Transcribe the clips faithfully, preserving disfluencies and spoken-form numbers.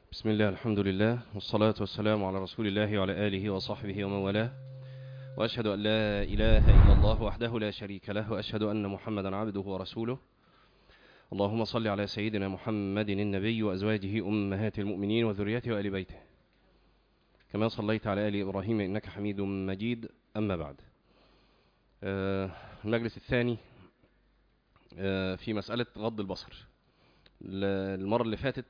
بسم الله، الحمد لله، والصلاة والسلام على رسول الله وعلى آله وصحبه ومن والاه، وأشهد أن لا إله إلا الله وحده لا شريك له، وأشهد أن محمدا عبده ورسوله. اللهم صل على سيدنا محمد النبي وأزواجه أمهات المؤمنين وذريته وآل بيته، كما صليت على آل إبراهيم إنك حميد مجيد. أما بعد، المجلس الثاني في مسألة غض البصر. المرة اللي فاتت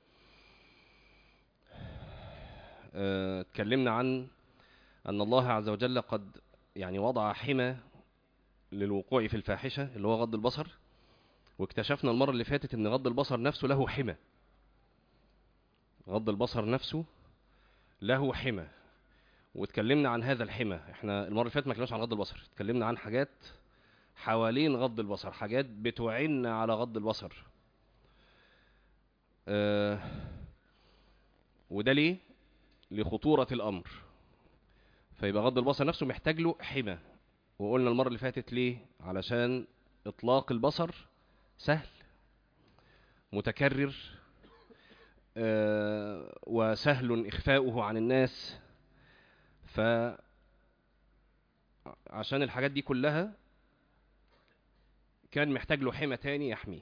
اتكلمنا عن أن الله عز وجل قد يعني وضع حمى للوقوع في الفاحشة اللي هو غض البصر، واكتشفنا المرة اللي فاتت أن غض البصر نفسه له حمى. غض البصر نفسه له حمى، واتكلمنا عن هذا الحمى. احنا المرة اللي فاتت ما اتكلمناش عن غض البصر، اتكلمنا عن حاجات حوالين غض البصر، حاجات بتعين على غض البصر. اه وده ليه؟ لخطورة الأمر. فيبقى غض البصر نفسه محتاج له حمى. وقلنا المرة اللي فاتت ليه؟ علشان إطلاق البصر سهل متكرر، آه وسهل إخفاؤه عن الناس. فعشان الحاجات دي كلها كان محتاج له حمى تاني يحميه.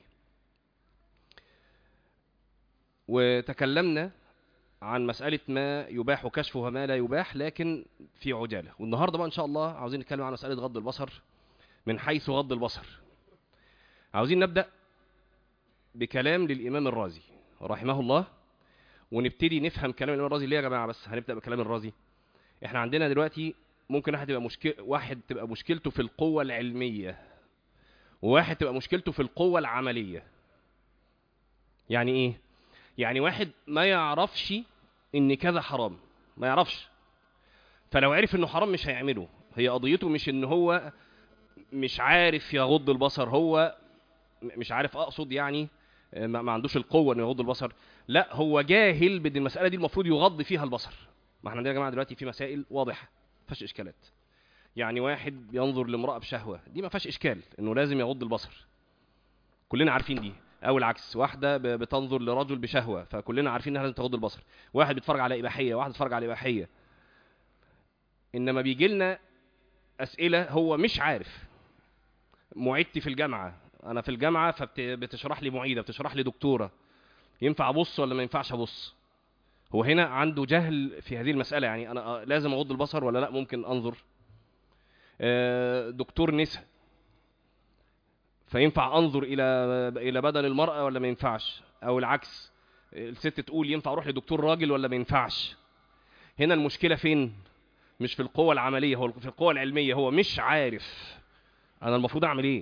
وتكلمنا عن مسألة ما يباح كشفه وما لا يباح، لكن في عجالة. والنهاردة بقى إن شاء الله عاوزين نتكلم عن مسألة غض البصر من حيث غض البصر. عاوزين نبدأ بكلام للإمام الرازي رحمه الله، ونبتدي نفهم كلام الإمام الرازي. ليه يا جماعة بس هنبدأ بكلام الرازي؟ احنا عندنا دلوقتي ممكن واحد تبقى مشكلة واحد تبقى مشكلته في القوة العلمية، وواحد تبقى مشكلته في القوة العملية. يعني ايه؟ يعني واحد ما يعرفش ان كذا حرام، ما يعرفش، فلو عرف انه حرام مش هيعمله. هي قضيته مش ان هو مش عارف يغض البصر، هو مش عارف، اقصد يعني ما عندوش القوة انه يغض البصر، لا هو جاهل بان المسألة دي المفروض يغض فيها البصر. ما احنا عندنا يا جماعة دلوقتي في مسائل واضحة ما فيهاش اشكالات. يعني واحد ينظر لامرأة بشهوة، دي ما فيهاش اشكال انه لازم يغض البصر، كلنا عارفين دي. او العكس، واحدة بتنظر لرجل بشهوة، فكلنا عارفين انها لازم تغض البصر. واحد بيتفرج على إباحية، واحد بيتفرج على إباحية. انما بيجي لنا اسئلة هو مش عارف. معيدتي في الجامعة، انا في الجامعة فبتشرح لي معيدة، بتشرح لي دكتورة، ينفع ابص ولا ما ينفعش ابص؟ هو هنا عنده جهل في هذه المسألة. يعني انا لازم اغض البصر ولا لا ممكن انظر؟ دكتور نساء، فينفع انظر الى الى بدن المرأة ولا ما ينفعش؟ او العكس، الست تقول ينفع اروح لدكتور راجل ولا ما ينفعش؟ هنا المشكلة فين؟ مش في القوة العملية، هو في القوة العلمية. هو مش عارف انا المفروض اعمل ايه.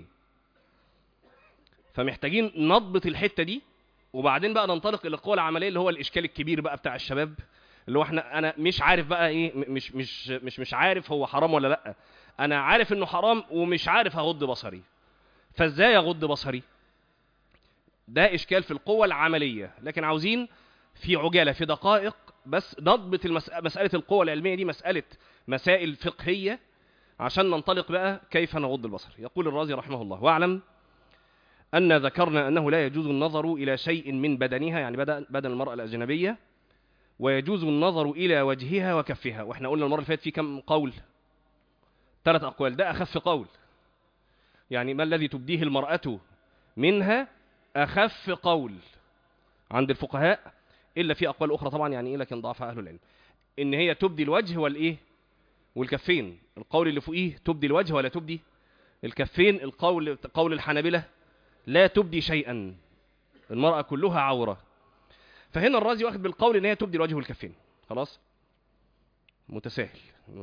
فمحتاجين نضبط الحتة دي، وبعدين بقى ننطلق الى القوة العملية اللي هو الاشكال الكبير بقى بتاع الشباب، اللي هو احنا انا مش عارف بقى ايه، مش مش مش مش عارف هو حرام ولا لا. انا عارف انه حرام ومش عارف هغض بصري، فازاي اغض بصري؟ ده اشكال في القوة العملية. لكن عاوزين في عجالة، في دقائق بس نضبط المسألة. مسألة القوة العلمية دي مسألة مسائل فقهية، عشان ننطلق بقى كيف نغض البصر. يقول الرازي رحمه الله: واعلم أن ذكرنا أنه لا يجوز النظر إلى شيء من بدنها، يعني بدن المرأة الأجنبية، ويجوز النظر إلى وجهها وكفها. وإحنا قلنا المرة اللي فاتت في كم قول؟ ثلاث أقوال. ده أخف قول. يعني ما الذي تبديه المرأة منها أخف قول عند الفقهاء، إلا في أقوال أخرى طبعا يعني إيه، لكن ضعفها أهل العلم، إن هي تبدي الوجه والإيه والكفين. القول اللي فوقيه تبدي الوجه ولا تبدي الكفين. القول قول الحنابلة لا تبدي شيئا، المرأة كلها عورة. فهنا الرازي واخد بالقول إن هي تبدي الوجه والكفين. خلاص متساهل.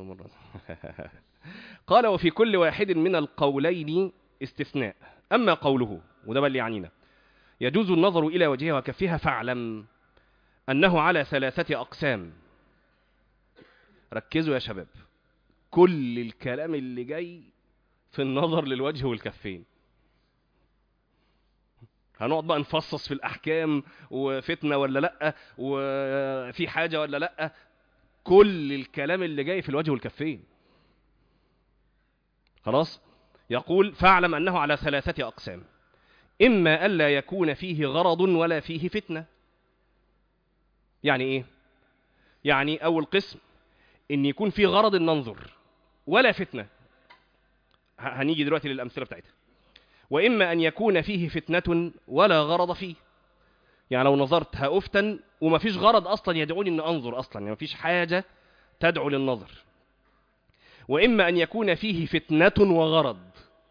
قال: وفي كل واحد من القولين استثناء. أما قوله، وده بقى اللي يعنينا، يجوز النظر إلى وجهها وكفها، فاعلم أنه على ثلاثة أقسام. ركزوا يا شباب، كل الكلام اللي جاي في النظر للوجه والكفين. هنقعد بقى نفصص في الأحكام، وفتنة ولا لأ، وفي حاجة ولا لأ. كل الكلام اللي جاي في الوجه والكفين. خلاص. يقول: فاعلم أنه على ثلاثة: إما ألا يكون فيه غرض ولا فيه فتنة. يعني ايه؟ يعني اول قسم ان يكون في غرض الننظر ولا فتنة، هنيجي دلوقتي للأمثلة بتاعتها. وإما أن يكون فيه فتنة ولا غرض فيه، يعني لو نظرت هأفتن وما فيش غرض أصلا يدعوني أن أنظر أصلا، يعني ما فيش حاجة تدعو للنظر. وإما أن يكون فيه فتنة وغرض،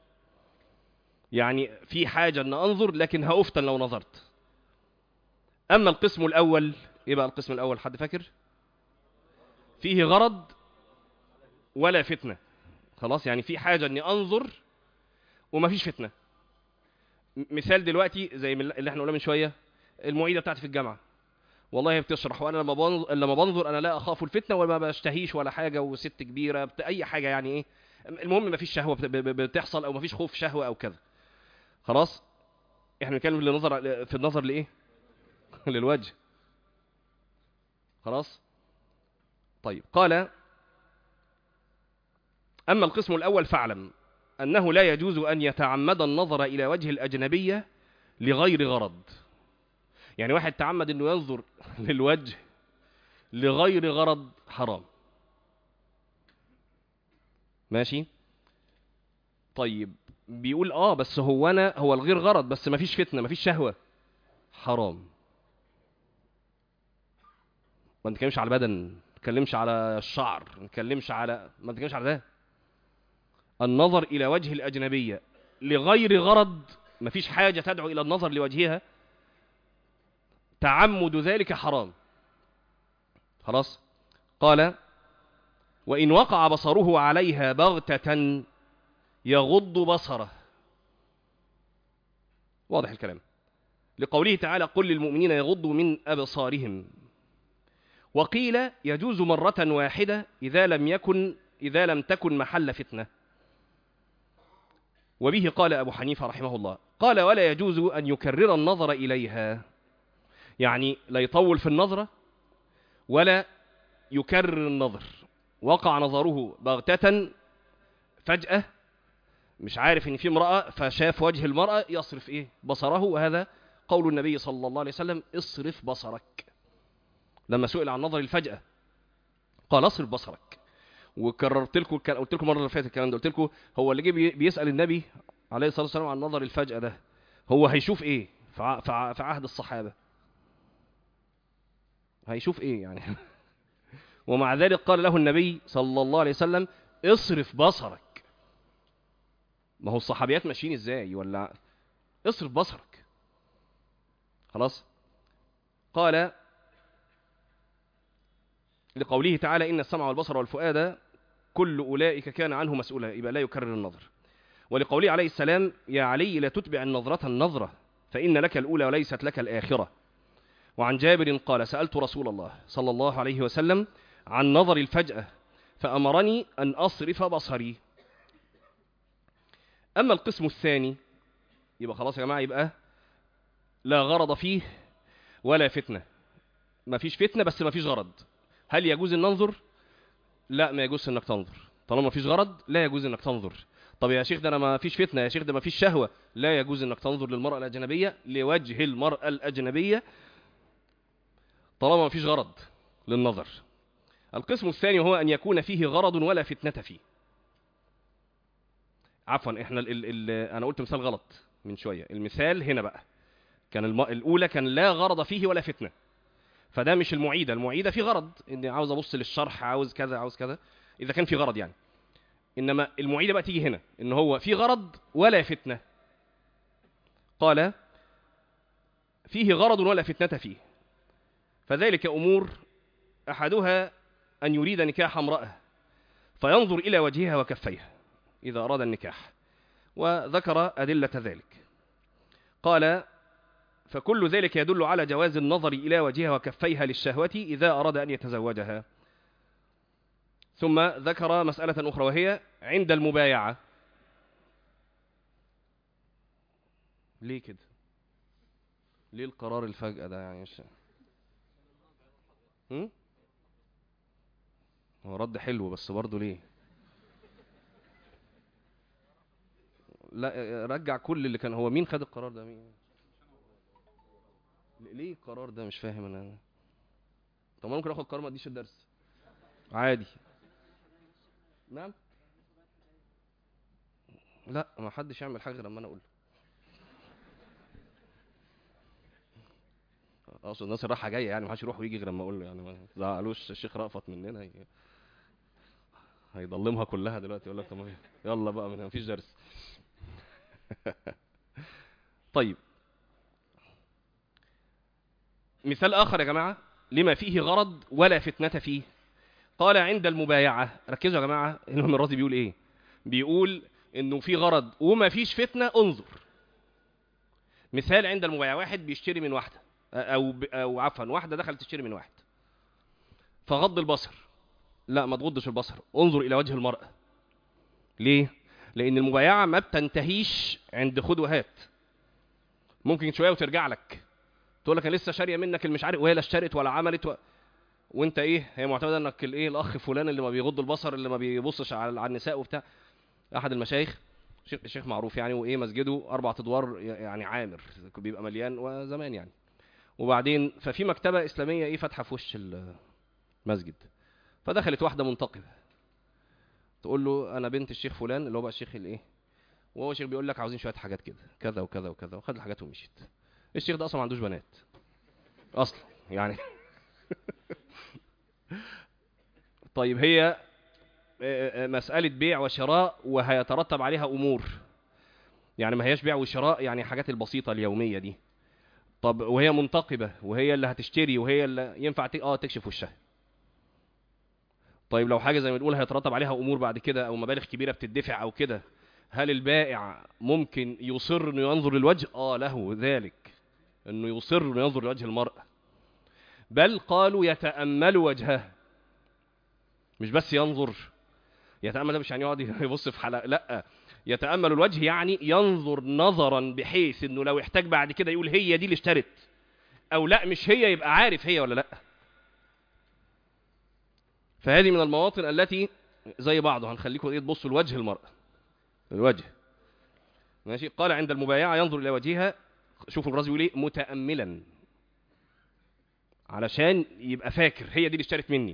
يعني في حاجة أن أنظر لكن هأفتن لو نظرت. أما القسم الأول، إيه بقى القسم الأول؟ حد فاكر؟ فيه غرض ولا فتنة، خلاص، يعني في حاجة أني أنظر وما فيش فتنة. مثال دلوقتي زي اللي احنا قلنا من شوية، المعيدة بتاعتي في الجامعة، والله هي بتشرح وانا لما بنظر لما بنظر انا لا اخاف الفتنه وما بشتهيش ولا حاجه، وست كبيره بت... اي حاجه يعني ايه، المهم ما فيش شهوه بت... بتحصل، او ما فيش خوف شهوه او كذا. خلاص، احنا بنتكلم في النظر، في النظر لايه؟ للوجه. خلاص طيب. قال: اما القسم الاول فاعلم انه لا يجوز ان يتعمد النظر الى وجه الاجنبيه لغير غرض. يعني واحد تعمد انه ينظر للوجه لغير غرض، حرام. ماشي طيب. بيقول اه بس هو انا هو الغير غرض بس ما فيش فتنه ما فيش شهوه، حرام. ما نتكلمش على البدن، ما نتكلمش على الشعر، ما نتكلمش على ما نتكلمش على ده. النظر الى وجه الاجنبيه لغير غرض، ما فيش حاجه تدعو الى النظر لوجهها، تعمد ذلك حرام. خلاص. قال: وان وقع بصره عليها بغتة يغض بصره. واضح الكلام، لقوله تعالى: قل للمؤمنين يغضوا من أبصارهم. وقيل يجوز مرة واحدة إذا لم يكن إذا لم تكن محل فتنة. وبه قال أبو حنيفة رحمه الله، قال: ولا يجوز أن يكرر النظر إليها، يعني لا يطول في النظرة ولا يكرر النظر. وقع نظره بغتة فجأة، مش عارف إن في امرأة فشاف وجه المرأة، يصرف إيه بصره. وهذا قول النبي صلى الله عليه وسلم: اصرف بصرك. لما سئل عن نظر الفجأة قال: اصرف بصرك. وكررت لكم، قلت لكم المره اللي فاتت الكلام ده، قلت لكم هو اللي جه بيسأل النبي عليه الصلاه والسلام عن نظر الفجأة ده، هو هيشوف ايه في عهد الصحابه؟ هيشوف ايه يعني؟ ومع ذلك قال له النبي صلى الله عليه وسلم: اصرف بصرك. ما هو الصحابيات ماشيين ازاي؟ ولا اصرف بصرك. خلاص. قال لقوله تعالى: إن السمع والبصر والفؤاد كل أولئك كان عنه مسؤولا، يبقى لا يكرر النظر. ولقوله عليه السلام: يا علي لا تتبع النظرة النظرة فإن لك الأولى وليست لك الآخرة. وعن جابر قال: سألت رسول الله صلى الله عليه وسلم عن نظر الفجأة فأمرني أن أصرف بصري. أما القسم الثاني، يبقى خلاص يا جماعة، يبقى لا غرض فيه ولا فتنة، ما فيش فتنة بس ما فيش غرض. هل يجوز أن ننظر؟ لا، ما يجوز أنك تنظر طالما ما فيش غرض. لا يجوز أنك تنظر. طب يا شيخ ده أنا ما فيش فتنة، يا شيخ ده ما فيش شهوة. لا يجوز أنك تنظر للمرأة الأجنبية لوجه المرأة الأجنبية طالما ما فيش غرض للنظر. القسم الثاني هو أن يكون فيه غرض ولا فتنة فيه. عفوا، احنا ال ال ال أنا قلت مثال غلط من شوية. المثال هنا بقى كان الم... الأولى كان لا غرض فيه ولا فتنة، فده مش المعيدة. المعيدة في غرض، إني عاوز أبص للشرح، عاوز كذا عاوز كذا، إذا كان في غرض يعني. إنما المعيدة بقى تيجي هنا إن هو في غرض ولا فتنة. قال: فيه غرض ولا فتنة فيه، فذلك أمور أحدها أن يريد نكاح امرأة فينظر إلى وجهها وكفيها إذا أراد النكاح، وذكر أدلة ذلك. قال: فكل ذلك يدل على جواز النظر إلى وجهها وكفيها للشهوة إذا أراد أن يتزوجها. ثم ذكر مسألة أخرى وهي عند المبايعة. ليه كده؟ ليه القرار الفجأة ده يعني؟ مش هم؟ هو رد حلو بس برضه ليه؟ لا، رجع كل اللي كان. هو مين خد القرار ده؟ مين؟ ليه القرار ده؟ مش فاهم انا. طب ما ممكن اخد قرار ما اديش الدرس عادي. نعم. لا، ما حدش يعمل حاجه غير لما انا اقول له. اقصد الناس رايحه جايه يعني، ما حدش يروح ويجي غير لما اقول له يعني. ما زعلوش الشيخ رأفت مننا، هي... هيضلمها كلها دلوقتي، يقول لك طب يلا بقى ما فيش درس. طيب، مثال آخر يا جماعة لما فيه غرض ولا فتنة فيه. قال عند المبايعة، ركزوا يا جماعة، الإمام الرازي بيقول إيه؟ بيقول إنه في غرض وما فيش فتنة. انظر مثال عند المبايعة، واحد بيشتري من واحدة، أو أو عفوا واحدة دخلت تشتري من واحد، فغض البصر. لا، ما تغضش البصر، انظر إلى وجه المرأة. ليه؟ لأن المبايعة ما بتنتهيش عند خد وهات، ممكن شوية وترجع لك تقول لك انا لسه شاريه منك المش عارف، وهي لا اشترت ولا عملت و... وانت ايه، هي معتمده انك الايه الاخ فلان اللي ما بيغض البصر، اللي ما بيبصش على, على النساء وبتاع. احد المشايخ، شيخ شيخ معروف يعني، وايه مسجده اربع ادوار يعني عامر، بيبقى مليان وزمان يعني. وبعدين ففي مكتبه اسلاميه ايه فاتحه في وش المسجد، فدخلت واحده منتقبه تقول له انا بنت الشيخ فلان اللي هو بقى الشيخ الايه، وهو الشيخ بيقول لك عاوزين شويه حاجات كده كذا وكذا وكذا، وخد الحاجات ومشيت. الشيخ ده اصلا ما عندوش بنات اصلا يعني. طيب، هي مسألة بيع وشراء وهيترتب عليها أمور، يعني ما هياش بيع وشراء يعني حاجات البسيطة اليومية دي. طب وهي منتقبة وهي اللي هتشتري وهي اللي ينفع ت... اه تكشف وشها. طيب لو حاجة زي ما بنقول هيترتب عليها أمور بعد كده أو مبالغ كبيرة بتدفع أو كده، هل البائع ممكن يصر إنه ينظر للوجه؟ اه له ذلك، إنه يصر إنه ينظر لوجه المرأة، بل قالوا يتأمل وجهها، مش بس ينظر. يتأمل ده مش يعني يقعد يبص في حلقة، لا، يتأمل الوجه يعني ينظر نظرا بحيث انه لو احتاج بعد كده يقول هي دي اللي اشترت، او لا مش هي، يبقى عارف هي ولا لا. فهذه من المواطن التي زي بعضه، هنخليكم ايه تبصوا لوجه المرأة، الوجه ماشي. قال عند المبايعة ينظر الى وجهها، شوفوا الرازي يقول ايه، متأملا، علشان يبقى فاكر هي دي اللي اشترت مني،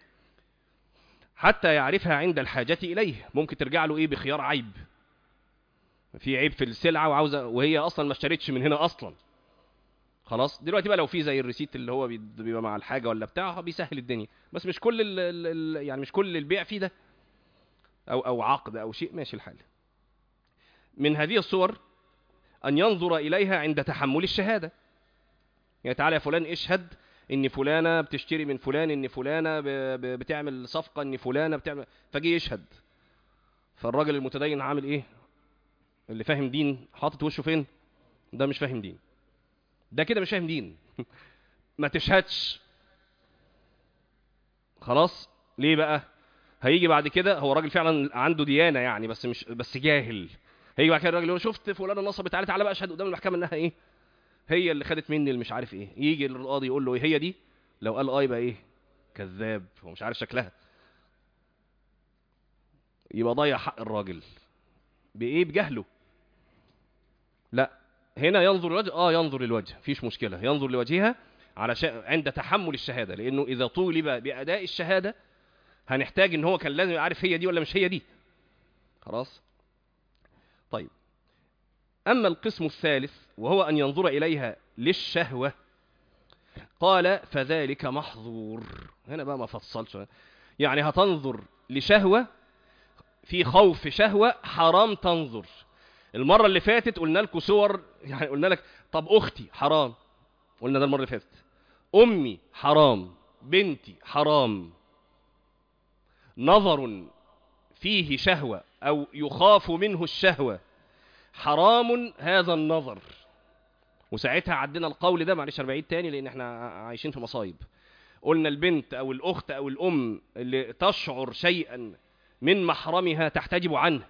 حتى يعرفها عند الحاجة إليه. ممكن ترجع له إيه بخيار عيب، في عيب في السلعة وعاوزة وهي أصلا ما اشترتش من هنا أصلا. خلاص دلوقتي بقى لو في زي الريسيت اللي هو بيبقى مع الحاجة ولا بتاعها بيسهل الدنيا، بس مش كل ال ال يعني مش كل البيع فيه ده، أو أو عقد أو شيء ماشي الحال. من هذه الصور أن ينظر إليها عند تحمل الشهادة، يعني تعالى يا فلان اشهد ان فلانة بتشتري من فلان، ان فلانة بتعمل صفقة، ان فلانة بتعمل، فجي يشهد، فالراجل المتدين عامل ايه، اللي فاهم دين حاطط وشه فين؟ ده مش فاهم دين، ده كده مش فاهم دين. ما تشهدش خلاص. ليه بقى؟ هيجي بعد كده هو راجل فعلا عنده ديانة يعني، بس مش بس جاهل. هيجي بعد كده الراجل يقول شفت فلانة نصبت، تعالى تعالى بقى اشهد قدام المحكمة انها ايه، هي اللي خدت مني اللي مش عارف ايه. يجي القاضي يقول له ايه هي دي، لو قال اه يبقى ايه، كذاب، هو مش عارف شكلها، يبقى ضيع حق الراجل بايه، بجهله. لا، هنا ينظر للوجه، اه ينظر للوجه فيش مشكلة، ينظر لوجهها علشان عند تحمل الشهادة، لانه اذا طولب بأداء الشهادة هنحتاج ان هو كان لازم يعرف هي دي ولا مش هي دي. خلاص. طيب، اما القسم الثالث وهو ان ينظر اليها للشهوة، قال فذلك محظور. هنا بقى ما فصلش، يعني هتنظر لشهوة، في خوف شهوة حرام تنظر. المرة اللي فاتت قلنا لكم صور، يعني قلنا لك طب اختي حرام، قلنا ده المرة اللي فاتت، امي حرام، بنتي حرام. نظر فيه شهوة او يخاف منه الشهوة حرام هذا النظر. وساعتها عدينا القول ده، معلش انا بعيد تاني لان احنا عايشين في مصايب. قلنا البنت او الاخت او الام اللي تشعر شيئا من محرمها تحتجب عنه.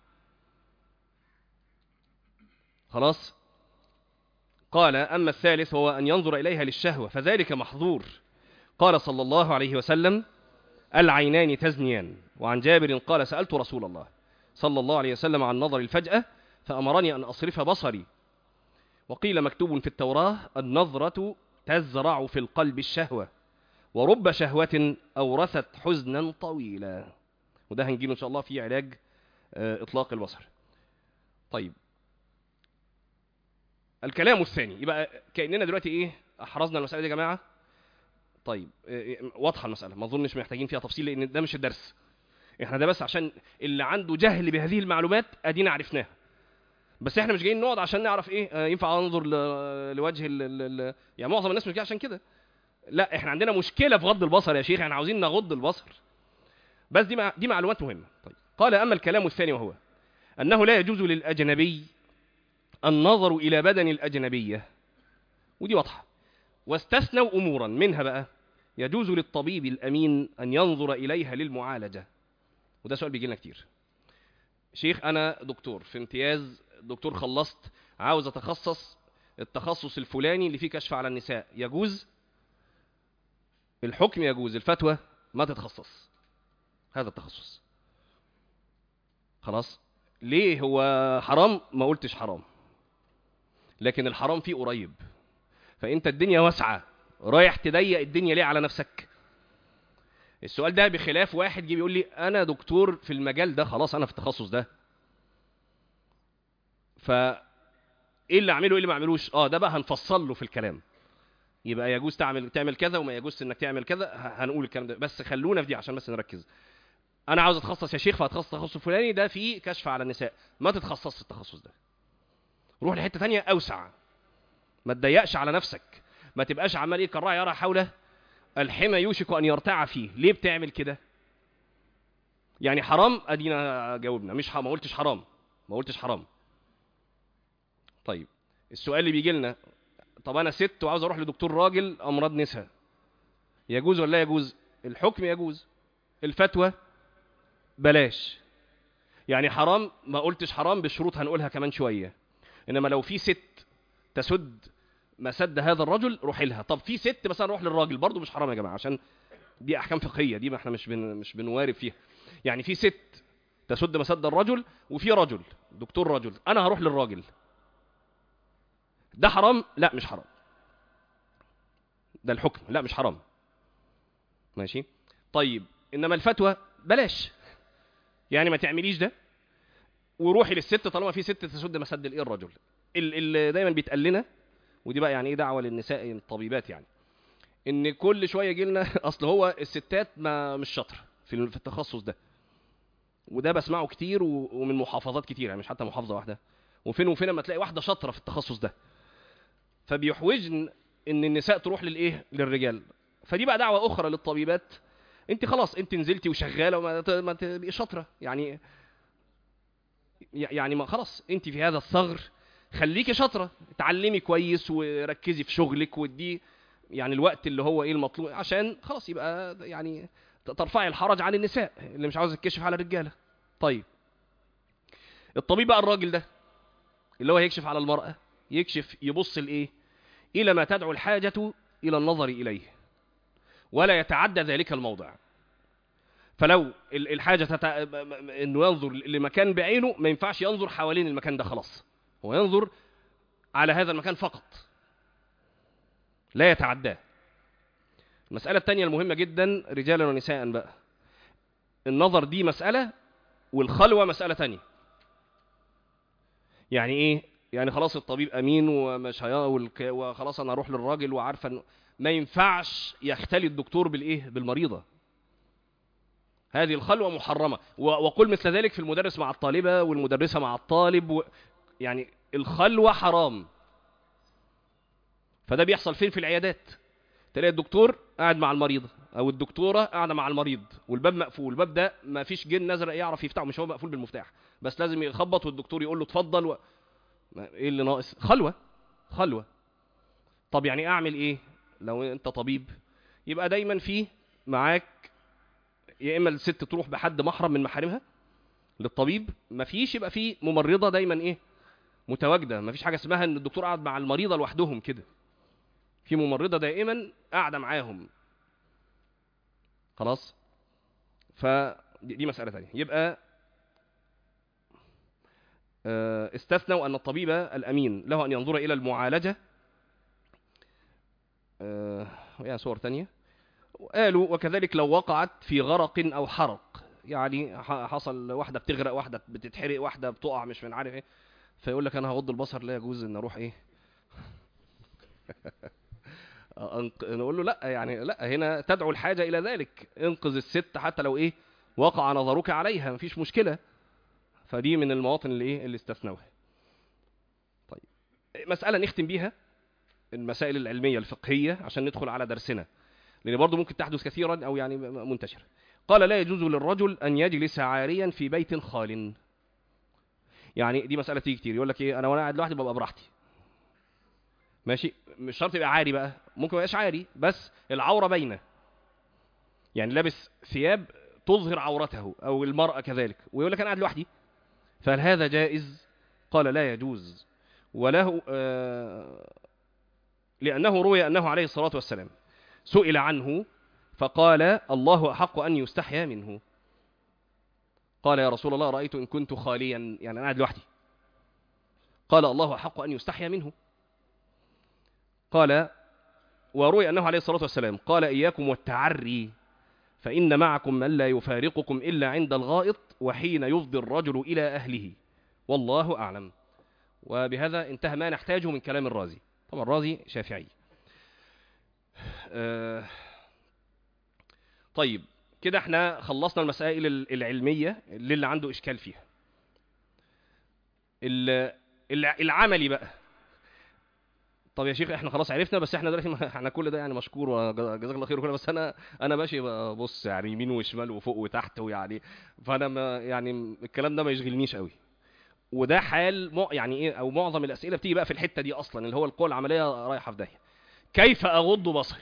خلاص. قال اما الثالث هو ان ينظر اليها للشهوة فذلك محظور. قال صلى الله عليه وسلم العينان تزنيان. وعن جابر قال سألت رسول الله صلى الله عليه وسلم عن نظر الفجأة فأمرني أن أصرف بصري. وقيل مكتوب في التوراة النظرة تزرع في القلب الشهوة، ورب شهوة أورثت حزنا طويلا. وده هنجيله إن شاء الله في علاج إطلاق البصر. طيب الكلام الثاني، يبقى كأننا دلوقتي إيه أحرزنا المسألة دي يا جماعة. طيب واضحة المسألة، ما أظنش محتاجين فيها تفصيل لأن ده مش الدرس، إحنا ده بس عشان اللي عنده جهل بهذه المعلومات أدينا عرفناها، بس إحنا مش جايين نقعد عشان نعرف إيه ينفع أنظر لوجه ال ال يعني معظم الناس مش جاي عشان كده، لا إحنا عندنا مشكلة في غض البصر يا شيخ، إحنا عاوزين نغض البصر، بس دي مع... دي معلومات مهمة. طيب قال أما الكلام الثاني وهو أنه لا يجوز للأجنبي النظر إلى بدن الأجنبية، ودي واضحة، واستثنوا أمورا منها بقى يجوز للطبيب الأمين أن ينظر إليها للمعالجة. وده سؤال بيجي لنا كتير، شيخ أنا دكتور في امتياز، دكتور خلصت عاوز أتخصص التخصص الفلاني اللي فيه كشف على النساء، يجوز؟ الحكم يجوز، الفتوى ما تتخصص هذا التخصص. خلاص ليه هو حرام؟ ما قلتش حرام، لكن الحرام فيه قريب، فانت الدنيا واسعه رايح تضيق الدنيا ليه على نفسك؟ السؤال ده بخلاف واحد جه بيقول لي انا دكتور في المجال ده، خلاص انا في التخصص ده، فايه اللي اعمله ايه اللي ما اعملوش؟ اه ده بقى هنفصل له في الكلام، يبقى يجوز تعمل تعمل كذا وما يجوز انك تعمل كذا، هنقول الكلام ده، بس خلونا في دي عشان بس نركز. انا عاوز اتخصص يا شيخ، فهتخصص التخصص الفلاني ده فيه كشف على النساء، ما تتخصصش التخصص ده، روح لحته ثانيه اوسع، ما تضيقش على نفسك، ما تبقاش عمال ايه كالراعي يرى حوله الحمى يوشك ان يرتع فيه. ليه بتعمل كده؟ يعني حرام؟ ادينا جاوبنا مش حرام، ما قلتش حرام، ما قلتش حرام. طيب السؤال اللي بيجي لنا، طب انا ست وعاوز اروح لدكتور راجل امراض نساء، يجوز ولا لا يجوز؟ الحكم يجوز، الفتوى بلاش. يعني حرام؟ ما قلتش حرام بشروط هنقولها كمان شويه، انما لو في ست تسد مسد هذا الرجل روح لها. طب في ست مثلا روح للراجل، برضو مش حرام يا جماعه، عشان دي احكام فقهيه، دي ما احنا مش بن مش بنوارب فيها. يعني في ست تسد مسد الرجل، وفي رجل دكتور رجل، انا هروح للراجل، ده حرام؟ لا مش حرام، ده الحكم لا مش حرام، ماشي. طيب انما الفتوى بلاش، يعني ما تعمليش ده وروحي للست طالما في ست تسد مسد الايه الرجل. اللي دايما بيتقال لنا، ودي بقى يعني ايه دعوه للنساء الطبيبات، يعني ان كل شويه يجي لنا اصل هو الستات ما مش شاطره في التخصص ده، وده بسمعه كتير ومن محافظات كتير، يعني مش حتى محافظه واحده، وفين وفين لما تلاقي واحده شاطره في التخصص ده، فبيحوجن ان النساء تروح للايه للرجال. فدي بقى دعوه اخرى للطبيبات، انت خلاص انت نزلتي وشغاله وما ما تبقي شاطره، يعني يعني ما خلاص انت في هذا الثغر، خليكي شاطره، اتعلمي كويس وركزي في شغلك، ودي يعني الوقت اللي هو ايه المطلوب، عشان خلاص يبقى يعني ترفعي الحرج عن النساء اللي مش عاوز تكشف على الرجاله. طيب الطبيب بقى الراجل ده اللي هو هيكشف على المرأة، يكشف يبص لايه؟ الى ما تدعو الحاجة الى النظر اليه، ولا يتعدى ذلك الموضع. فلو الحاجة تتع... انه ينظر لمكان بعينه، ما ينفعش ينظر حوالين المكان ده، خلاص هو ينظر على هذا المكان فقط، لا يتعداه. المسألة الثانية المهمة جدا رجالا ونساء بقى، النظر دي مسألة والخلوة مسألة تانية. يعني ايه؟ يعني خلاص الطبيب امين ومش هيقول وخلاص انا اروح للراجل وعارفه انه ما ينفعش يختلي الدكتور بالايه بالمريضة، هذه الخلوة محرمة. وقل مثل ذلك في المدرس مع الطالبة والمدرسة مع الطالب و... يعني الخلوة حرام. فده بيحصل فين؟ في العيادات، تلاقي الدكتور قاعد مع المريضة او الدكتورة قاعدة مع المريض والباب مقفول، الباب ده ما فيش جن ازرق يعرف يفتحه، مش هو مقفول بالمفتاح، بس لازم يخبط والدكتور يقول له اتفضل و... ايه اللي ناقص؟ خلوة خلوة. طب يعني اعمل ايه لو انت طبيب؟ يبقى دايما في معاك يا اما الست تروح بحد محرم من محارمها للطبيب، ما فيش يبقى في ممرضة دايما ايه متواجدة، ما فيش حاجة اسمها ان الدكتور قاعد مع المريضة لوحدهم كده، في ممرضة دائما قاعدة معاهم. خلاص، فدي مسألة ثانية. يبقى استثنوا أن الطبيب الأمين له أن ينظر إلى المعالجة، يعني صور ثانية، قالوا وكذلك لو وقعت في غرق أو حرق، يعني حصل واحدة بتغرق، واحدة بتتحرق، واحدة بتقع مش من عارف ايه، فيقول لك انا هغض البصر، لا يجوز ان اروح ايه نقول له لا، يعني لا، هنا تدعو الحاجة الى ذلك، انقذ الست حتى لو ايه وقع نظرك عليها، مفيش مشكلة. فدي من المواطن اللي ايه اللي استثنوها. طيب مسألة نختم بيها المسائل العلمية الفقهية عشان ندخل على درسنا، لأن برضو ممكن تحدث كثيرا أو يعني منتشرة. قال لا يجوز للرجل أن يجلس عاريا في بيت خال. يعني دي مسألة تيجي كتير، يقول لك إيه، أنا وأنا قاعد لوحدي ببقى براحتي، ماشي، مش شرط يبقى عاري بقى، ممكن ما يبقاش عاري بس العورة باينة، يعني لابس ثياب تظهر عورته أو المرأة كذلك، ويقول لك أنا قاعد لوحدي، فهل هذا جائز؟ قال لا يجوز، وله آه لأنه روي أنه عليه الصلاة والسلام سئل عنه فقال الله أحق أن يستحيا منه. قال يا رسول الله رأيت إن كنت خاليا، يعني أنا قاعد لوحدي، قال الله أحق أن يستحيا منه. قال وروي أنه عليه الصلاة والسلام قال إياكم والتعري فإن معكم من لا يفارقكم إلا عند الغائط وحين يفضي الرجل إلى أهله، والله أعلم. وبهذا انتهى ما نحتاجه من كلام الرازي. طبعا الرازي شافعي. أه طيب كده احنا خلصنا المسائل العلمية اللي, اللي عنده إشكال فيها. العملي بقى، طب يا شيخ احنا خلاص عرفنا، بس احنا دلوقتي احنا كل ده يعني مشكور وجزاك الله خير وكده، بس انا انا ماشي ببص يعني يمين وشمال وفوق وتحت ويعني، فانا ما يعني الكلام ده ما يشغلنيش قوي. وده حال مع يعني ايه، او معظم الاسئله بتيجي بقى في الحته دي اصلا، اللي هو القوه العمليه رايحه في داهيه. كيف اغض بصري؟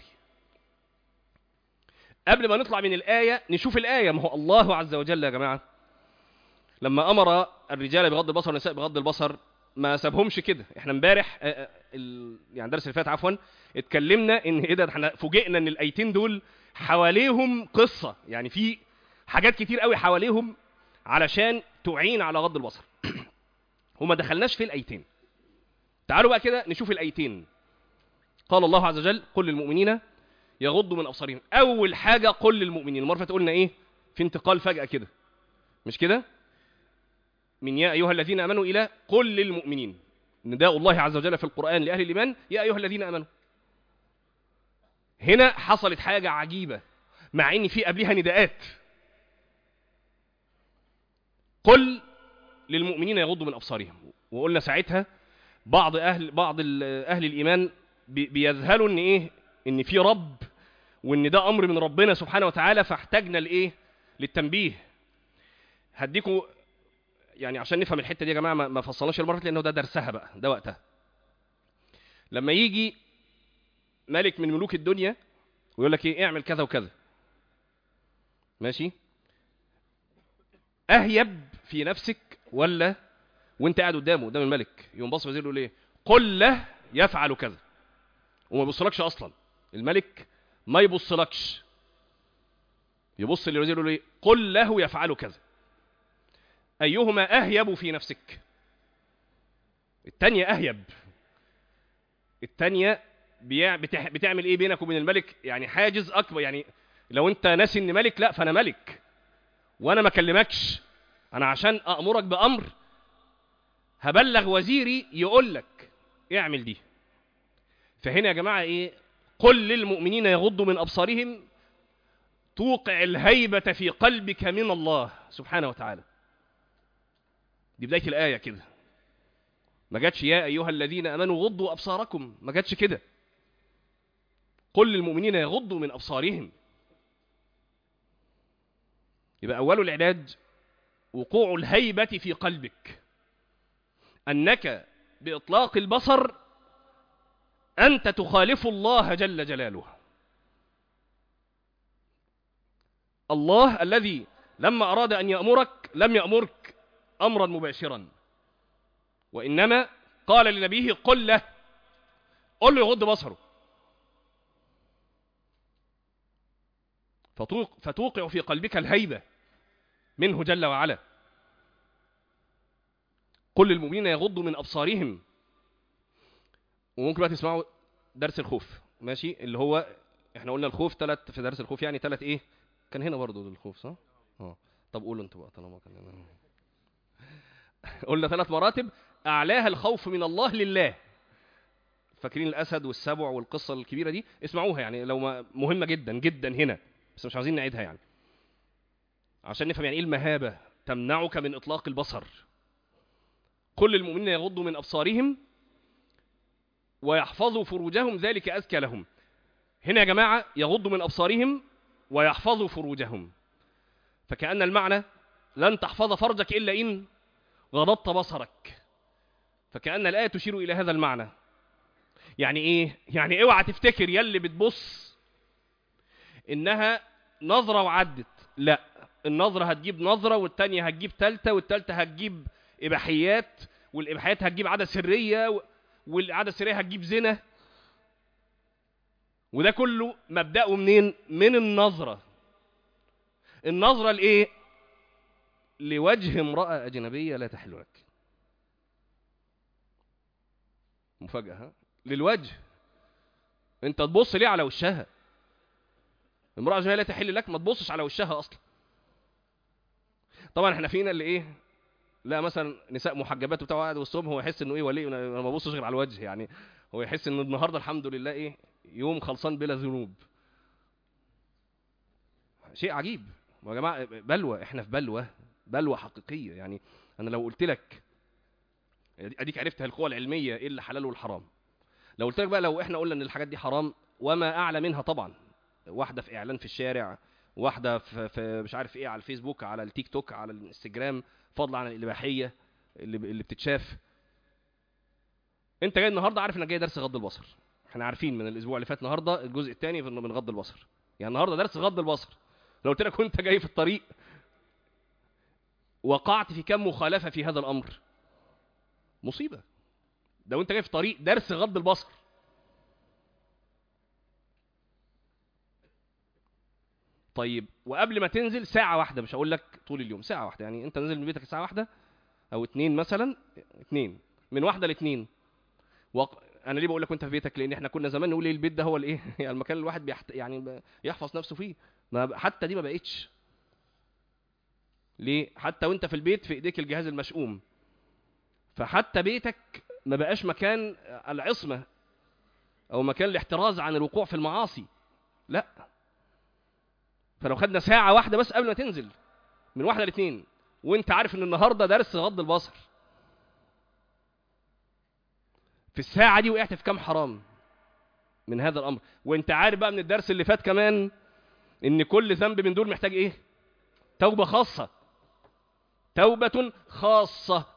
قبل ما نطلع من الايه نشوف الايه. ما هو الله عز وجل يا جماعه لما امر الرجال بغض البصر والنساء بغض البصر ما سابهمش كده. احنا امبارح يعني درس اللي فات عفوا اتكلمنا ان ايه ده، احنا فوجئنا ان الايتين دول حواليهم قصه، يعني في حاجات كتير قوي حواليهم علشان تعين على غض البصر. وما دخلناش في الايتين. تعالوا بقى كده نشوف الايتين. قال الله عز وجل قل للمؤمنين يغضوا من ابصارهم. اول حاجه قل للمؤمنين، المره اللي فاتت قلنا ايه، في انتقال فجاه كده مش كده، من يا أيها الذين آمنوا إلى قل للمؤمنين. نداء الله عز وجل في القرآن لأهل الإيمان يا أيها الذين آمنوا. هنا حصلت حاجة عجيبة مع إن في قبلها نداءات. قل للمؤمنين يغضوا من أبصارهم، وقلنا ساعتها بعض أهل بعض أهل الإيمان بيذهلوا إن إيه، إن في رب وإن ده أمر من ربنا سبحانه وتعالى، فاحتاجنا لإيه، للتنبيه. هديكم يعني عشان نفهم الحته دي يا جماعه، ما فصلناش المره لانه ده درسها بقى، ده وقتها. لما يجي ملك من ملوك الدنيا ويقول لك ايه، اعمل كذا وكذا، ماشي، اهيب في نفسك ولا وانت قاعد قدامه قدام الملك يقوم باص وزير يقول ايه، قل له يفعل كذا، وما يبصلكش اصلا الملك، ما يبصلكش، يبص للوزير يقول ايه، قل له يفعل كذا. أيهما أهيب في نفسك؟ التانية أهيب. التانية بتعمل إيه بينك وبين الملك، يعني حاجز أكبر. يعني لو أنت ناسي إن ملك، لا فأنا ملك وأنا ما كلمكش، أنا عشان أأمرك بأمر هبلغ وزيري يقول لك اعمل دي. فهنا يا جماعة إيه، قل للمؤمنين يغضوا من أبصارهم، توقع الهيبة في قلبك من الله سبحانه وتعالى. دي بداية الآية كده، ما جاتش يا أيها الذين آمنوا غضوا أبصاركم، ما جاتش كده. قل للمؤمنين يغضوا من أبصارهم. يبقى أول العلاج وقوع الهيبة في قلبك، أنك بإطلاق البصر أنت تخالف الله جل جلاله. الله الذي لما أراد أن يأمرك لم يأمرك أمرا مباشرا، وإنما قال لنبيه قل له، قل له يغض بصره، فتوقع في قلبك الهيبة منه جل وعلا. قل للمؤمنين يغضوا من أبصارهم. وممكن بقى تسمعوا درس الخوف، ماشي، اللي هو احنا قلنا الخوف ثلاث في درس الخوف، يعني ثلاث ايه كان هنا برضو الخوف صح؟ اه طب قولوا انتوا بقى طالما كان هنا. قلنا ثلاث مراتب، اعلاها الخوف من الله لله. فاكرين الاسد والسبع والقصه الكبيره دي؟ اسمعوها يعني، لو ما مهمه جدا جدا هنا، بس مش عايزين نعيدها يعني عشان نفهم يعني ايه المهابه. تمنعك من اطلاق البصر. كل المؤمنين يغضوا من ابصارهم ويحفظوا فروجهم ذلك ازكى لهم. هنا يا جماعه يغضوا من ابصارهم ويحفظوا فروجهم، فكأن المعنى لن تحفظ فرجك الا ان غضضت بصرك. فكأن الآية تشير الى هذا المعنى. يعني ايه؟ يعني اوعى تفتكر يلي بتبص انها نظرة وعدت، لا، النظرة هتجيب نظرة والتانية هتجيب تالتة والتالتة هتجيب اباحيات والاباحيات هتجيب عادة سرية والعادة السرية هتجيب زنا، وده كله مبدأه منين؟ من النظرة. النظرة لايه؟ لوجه امرأة أجنبية لا تحل لك. مفاجأة ها؟ للوجه. انت تبص ليه على وشها؟ امرأة أجنبية لا تحل لك، ما تبصش على وشها أصلا. طبعا احنا فينا اللي ايه، لا مثلا نساء محجبات وبتاع قاعد وسطهم هو يحس انه ايه ولي، انا ما ببصش غير على الوجه، يعني هو يحس ان النهارده الحمد لله ايه يوم خلصان بلا ذنوب. شيء عجيب يا جماعه، بلوى، احنا في بلوى، بلوى حقيقيه. يعني انا لو قلت لك اديك عرفت القوى العلميه ايه اللي حلال والحرام، لو قلت لك بقى لو احنا قلنا ان الحاجات دي حرام وما اعلى منها طبعا، واحده في اعلان في الشارع، واحده في, في مش عارف ايه على الفيسبوك، على التيك توك، على الانستجرام، فضلا عن الاباحيه اللي اللي بتتشاف. انت جاي النهارده عارف انك جاي درس غض البصر، احنا عارفين من الاسبوع اللي فات النهارده الجزء الثاني من غض البصر، يعني النهارده درس غض البصر. لو قلت لك وانت جاي في الطريق وقعت في كم مخالفه في هذا الامر، مصيبه. ده وانت جاي في طريق درس غض البصر. طيب وقبل ما تنزل ساعه واحده، مش هقول لك طول اليوم، ساعه واحده، يعني انت نازل من بيتك ساعه واحده او اتنين مثلا، اتنين، من واحده لاتنين. وق... انا ليه بقول لك وانت في بيتك؟ لان احنا كنا زمان نقول ايه، البيت ده هو الايه يعني المكان اللي الواحد بيحت... يعني يحفظ نفسه فيه. ما حتى دي ما بقتش. ليه؟ حتى وانت في البيت في ايديك الجهاز المشؤوم، فحتى بيتك ما بقاش مكان العصمه او مكان الاحتراز عن الوقوع في المعاصي، لا. فلو خدنا ساعه واحده بس قبل ما تنزل من واحده لاثنين، وانت عارف ان النهارده درس غض البصر، في الساعه دي وقعت في كام حرام من هذا الامر. وانت عارف بقى من الدرس اللي فات كمان ان كل ذنب من دول محتاج ايه؟ توبه خاصه، توبه خاصه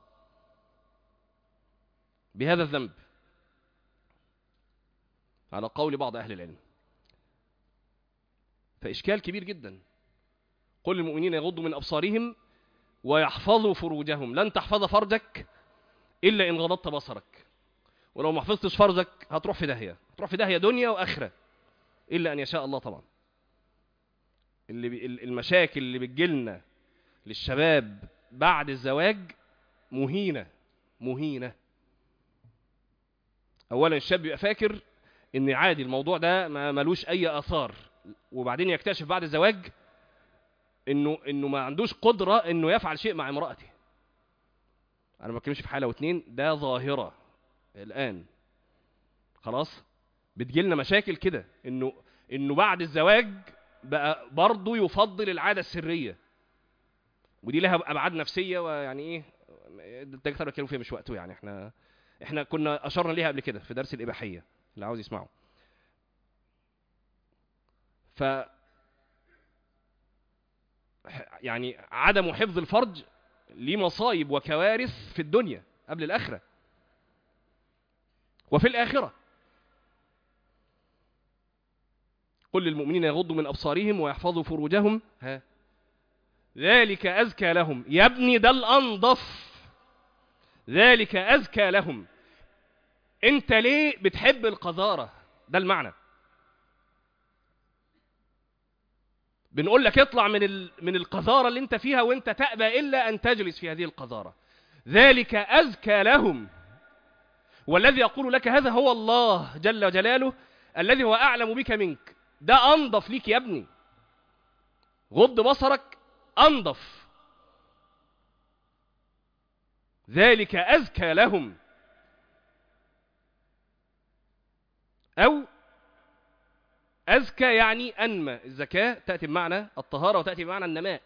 بهذا الذنب على قول بعض اهل العلم. فاشكال كبير جدا. قل للمؤمنين يغضوا من ابصارهم ويحفظوا فروجهم. لن تحفظ فرجك الا ان غضضت بصرك، ولو ما حفظتش فرجك هتروح في داهيه، هتروح في داهيه دنيا واخره، الا ان يشاء الله طبعا. اللي بي المشاكل اللي بتجيلنا للشباب بعد الزواج مهينه مهينه. اولا الشاب بيبقى فاكر ان عادي الموضوع ده ما ملوش اي اثار، وبعدين يكتشف بعد الزواج انه انه ما عندوش قدره انه يفعل شيء مع امراته. انا ما بتكلمش في حاله واثنين، ده ظاهره الان خلاص. بتجيلنا مشاكل كده انه انه بعد الزواج بقى برضه يفضل العاده السريه، ودي لها ابعاد نفسيه ويعني ايه ده اكتر بتكلم فيها مش وقته. يعني احنا احنا كنا اشرنا ليها قبل كده في درس الاباحيه اللي عاوز يسمعه. ف يعني عدم حفظ الفرج ليه مصايب وكوارث في الدنيا قبل الاخره وفي الاخره. قل للمؤمنين يغضوا من ابصارهم ويحفظوا فروجهم، ها ذلك ازكى لهم. يا ابني ده الانضف، ذلك ازكى لهم. انت ليه بتحب القذاره؟ ده المعنى. بنقول لك اطلع من من القذاره اللي انت فيها وانت تأبى الا ان تجلس في هذه القذاره. ذلك ازكى لهم. والذي يقول لك هذا هو الله جل جلاله الذي هو أعلم بك منك، ده أنضف ليك يا ابني. غض بصرك أنضف، ذلك أزكى لهم. أو أزكى يعني أنمى، الزكاة تأتي بمعنى الطهارة وتأتي بمعنى النماء.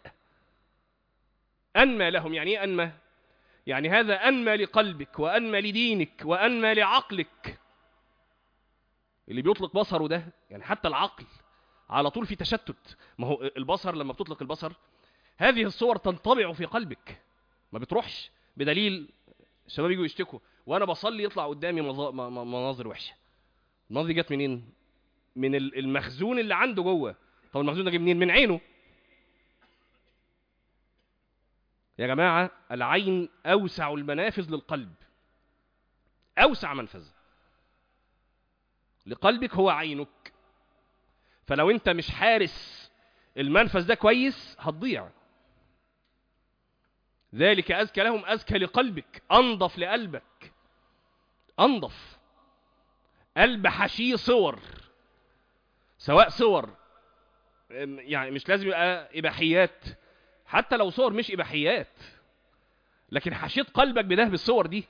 أنمى لهم يعني إيه أنمى؟ يعني هذا أنمى لقلبك وأنمى لدينك وأنمى لعقلك. اللي بيطلق بصره ده يعني حتى العقل على طول في تشتت. ما هو البصر لما بتطلق البصر هذه الصور تنطبع في قلبك ما بتروحش، بدليل الشباب يجوا يشتكوا وانا بصلي يطلع قدامي مناظر وحشه. المناظر دي جت منين؟ من المخزون اللي عنده جوه. طب المخزون ده جه منين؟ من عينه. يا جماعه العين اوسع المنافذ للقلب، اوسع منفذ لقلبك هو عينك. فلو انت مش حارس المنفذ ده كويس هتضيع. ذلك أزكى لهم، أزكى لقلبك، أنضف لقلبك. أنضف قلب حشيه صور، سواء صور يعني مش لازم يبقى إباحيات، حتى لو صور مش إباحيات، لكن حشيت قلبك بده بالصور دي.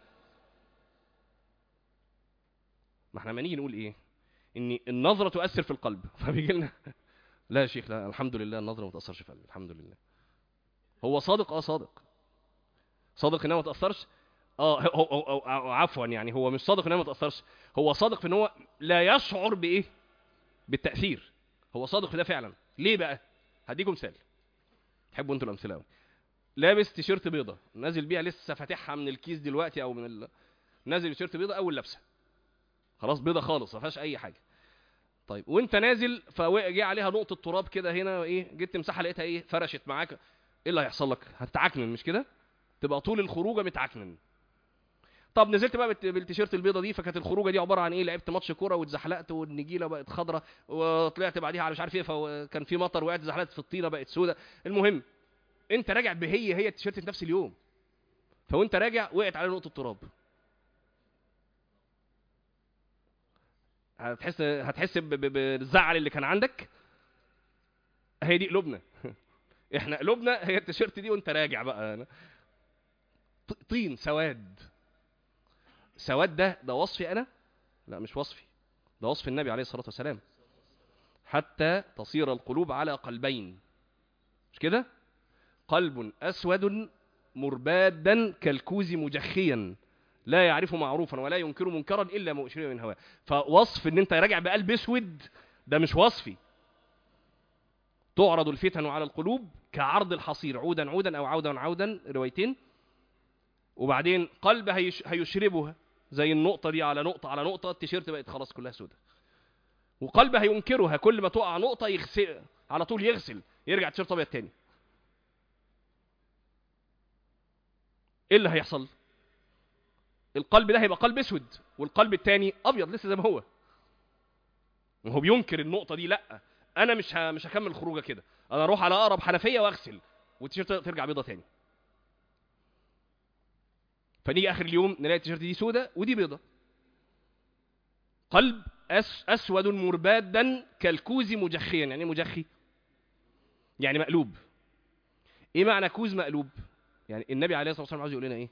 ما احنا ما نيجي نقول ايه؟ ان النظرة تؤثر في القلب، فبيجي لنا لا يا شيخ لا الحمد لله النظرة ما تأثرش في قلبي الحمد لله. هو صادق اه صادق صادق انها ما تأثرش اه هو أو أو أو عفوا يعني هو مش صادق انها ما تأثرش، هو صادق في ان هو لا يشعر بايه؟ بالتأثير. هو صادق في ده فعلا. ليه بقى؟ هديكم مثال، تحبوا انتوا الامثله قوي. لابس تيشيرت بيضه نازل بيها لسه فاتحها من الكيس دلوقتي او من ال... نازل بتيشيرت بيضه اول لابسه خلاص بيضه خالص ما فيهاش اي حاجه. طيب وانت نازل فجي عليها نقطه تراب كده هنا ايه، جيت تمسحها لقيتها ايه فرشت معاك، ايه اللي هيحصل لك؟ هتعكنن مش كده؟ تبقى طول الخروجه متعكنن. طب نزلت بقى بالتيشيرت البيضه دي، فكانت الخروجه دي عباره عن ايه؟ لعبت ماتش كوره واتزحلقت والنجيله بقت خضراء، وطلعت بعديها على مش عارف ايه فكان في مطر وقعت اتزحلقت في الطينه بقت سودة. المهم انت راجع بهي هي التيشيرت في نفس اليوم، فوانت راجع وقعت على نقطه تراب. هتحس هتحس بالزعل اللي كان عندك. هي دي قلوبنا احنا قلوبنا هي التيشيرت دي وانت راجع بقى طين سواد. سواد ده ده وصفي انا؟ لا مش وصفي، ده وصف النبي عليه الصلاه والسلام. حتى تصير القلوب على قلبين، مش كده؟ قلب اسود مربادا كالكوز مجخيا لا يعرف معروفا ولا ينكر منكرا الا ما اشرب من هواه. فوصف ان انت راجع بقلب اسود ده مش وصفي. تعرض الفتن على القلوب كعرض الحصير عودا عودا او عودا عودا، روايتين. وبعدين قلب هيش هيشربها زي النقطه دي على نقطه على نقطه، التيشيرت بقت خلاص كلها سودة. وقلب هينكرها كل ما تقع نقطه يغسل على طول، يغسل يرجع التيشيرت ابيض تاني. ايه اللي هيحصل؟ القلب ده هيبقى قلب اسود والقلب الثاني ابيض لسه زي ما هو. وهو بينكر النقطه دي، لا انا مش ه... مش هكمل خروجه كده، انا اروح على اقرب حنفيه واغسل والتيشيرت ترجع بيضه تاني. فنيجي اخر اليوم نلاقي التيشيرت دي سودة ودي بيضه. قلب أس... اسود مربادا كالكوز مجخيا. يعني ايه مجخي؟ يعني مقلوب. ايه معنى كوز مقلوب؟ يعني النبي عليه الصلاه والسلام عاوز يقول لنا ايه؟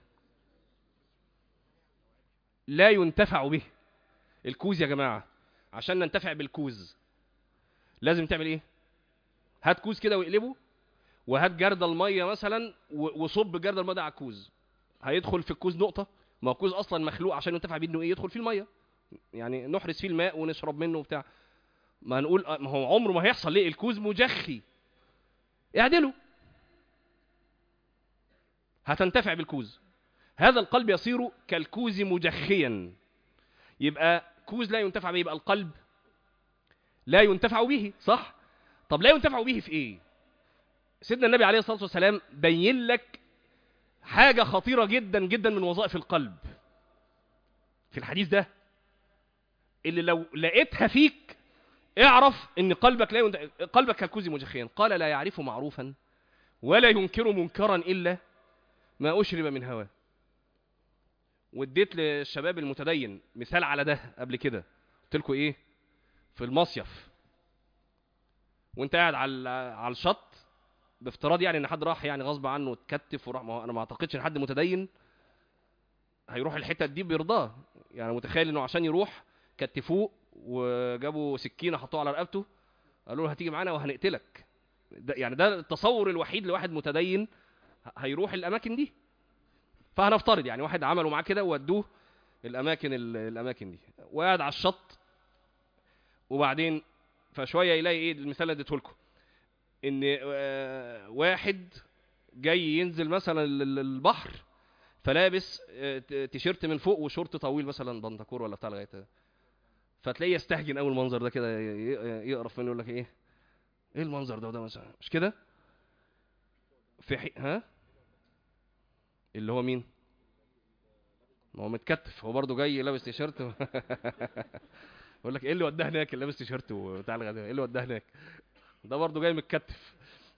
لا ينتفع به. الكوز يا جماعه عشان ننتفع بالكوز لازم تعمل ايه؟ هات كوز كده واقلبه، وهات جردل الميه مثلا وصب جردل الميه ده على الكوز. هيدخل في الكوز نقطه؟ ما هو الكوز اصلا مخلوق عشان ينتفع بيه انه ايه؟ يدخل فيه الميه، يعني نحرس فيه الماء ونشرب منه وبتاع. ما نقول ما هو عمره ما هيحصل. ليه؟ الكوز مجخي. اعدله هتنتفع بالكوز. هذا القلب يصير كالكوز مجخيا. يبقى كوز لا ينتفع به، يبقى القلب لا ينتفع به، صح؟ طب لا ينتفع به في ايه؟ سيدنا النبي عليه الصلاة والسلام بين لك حاجة خطيرة جدا جدا من وظائف القلب في الحديث ده، اللي لو لقيتها فيك اعرف ان قلبك لا ينت... قلبك كالكوز مجخيا. قال لا يعرف معروفا ولا ينكر منكرا الا ما اشرب من هواه. واديت للشباب المتدين مثال على ده قبل كده، قلت لكم ايه؟ في المصيف وانت قاعد على على الشط، بافتراض يعني ان حد راح يعني غصب عنه اتكتف وراح، ما انا ما اعتقدش ان حد متدين هيروح الحتة دي بيرضاه. يعني متخيل انه عشان يروح كتفوه وجابوا سكينه حطوها على رقبته قالوا له هتيجي معانا وهنقتلك. ده يعني ده التصور الوحيد لواحد متدين هيروح الاماكن دي. فهنفترض يعني واحد عملوا معاه كده وودوه الاماكن الاماكن دي وقاعد على الشط، وبعدين فشويه يلاقي ايه المثال اللي اديته لكم، ان واحد جاي ينزل مثلا البحر فلابس تيشيرت من فوق وشورت طويل مثلا بنطكور ولا بتاع لغايه، فتلاقيه يستهجن اول منظر ده كده يقرف منه يقول لك ايه ايه المنظر ده وده مثلا مش كده في حي... ها اللي هو مين؟ ما هو متكتف، هو برضه جاي لابس تيشيرت و... يقول لك ايه اللي وداه هناك اللي لابس تيشيرت وبتاع الغداء، ايه اللي وداه هناك؟ ده برضه جاي متكتف.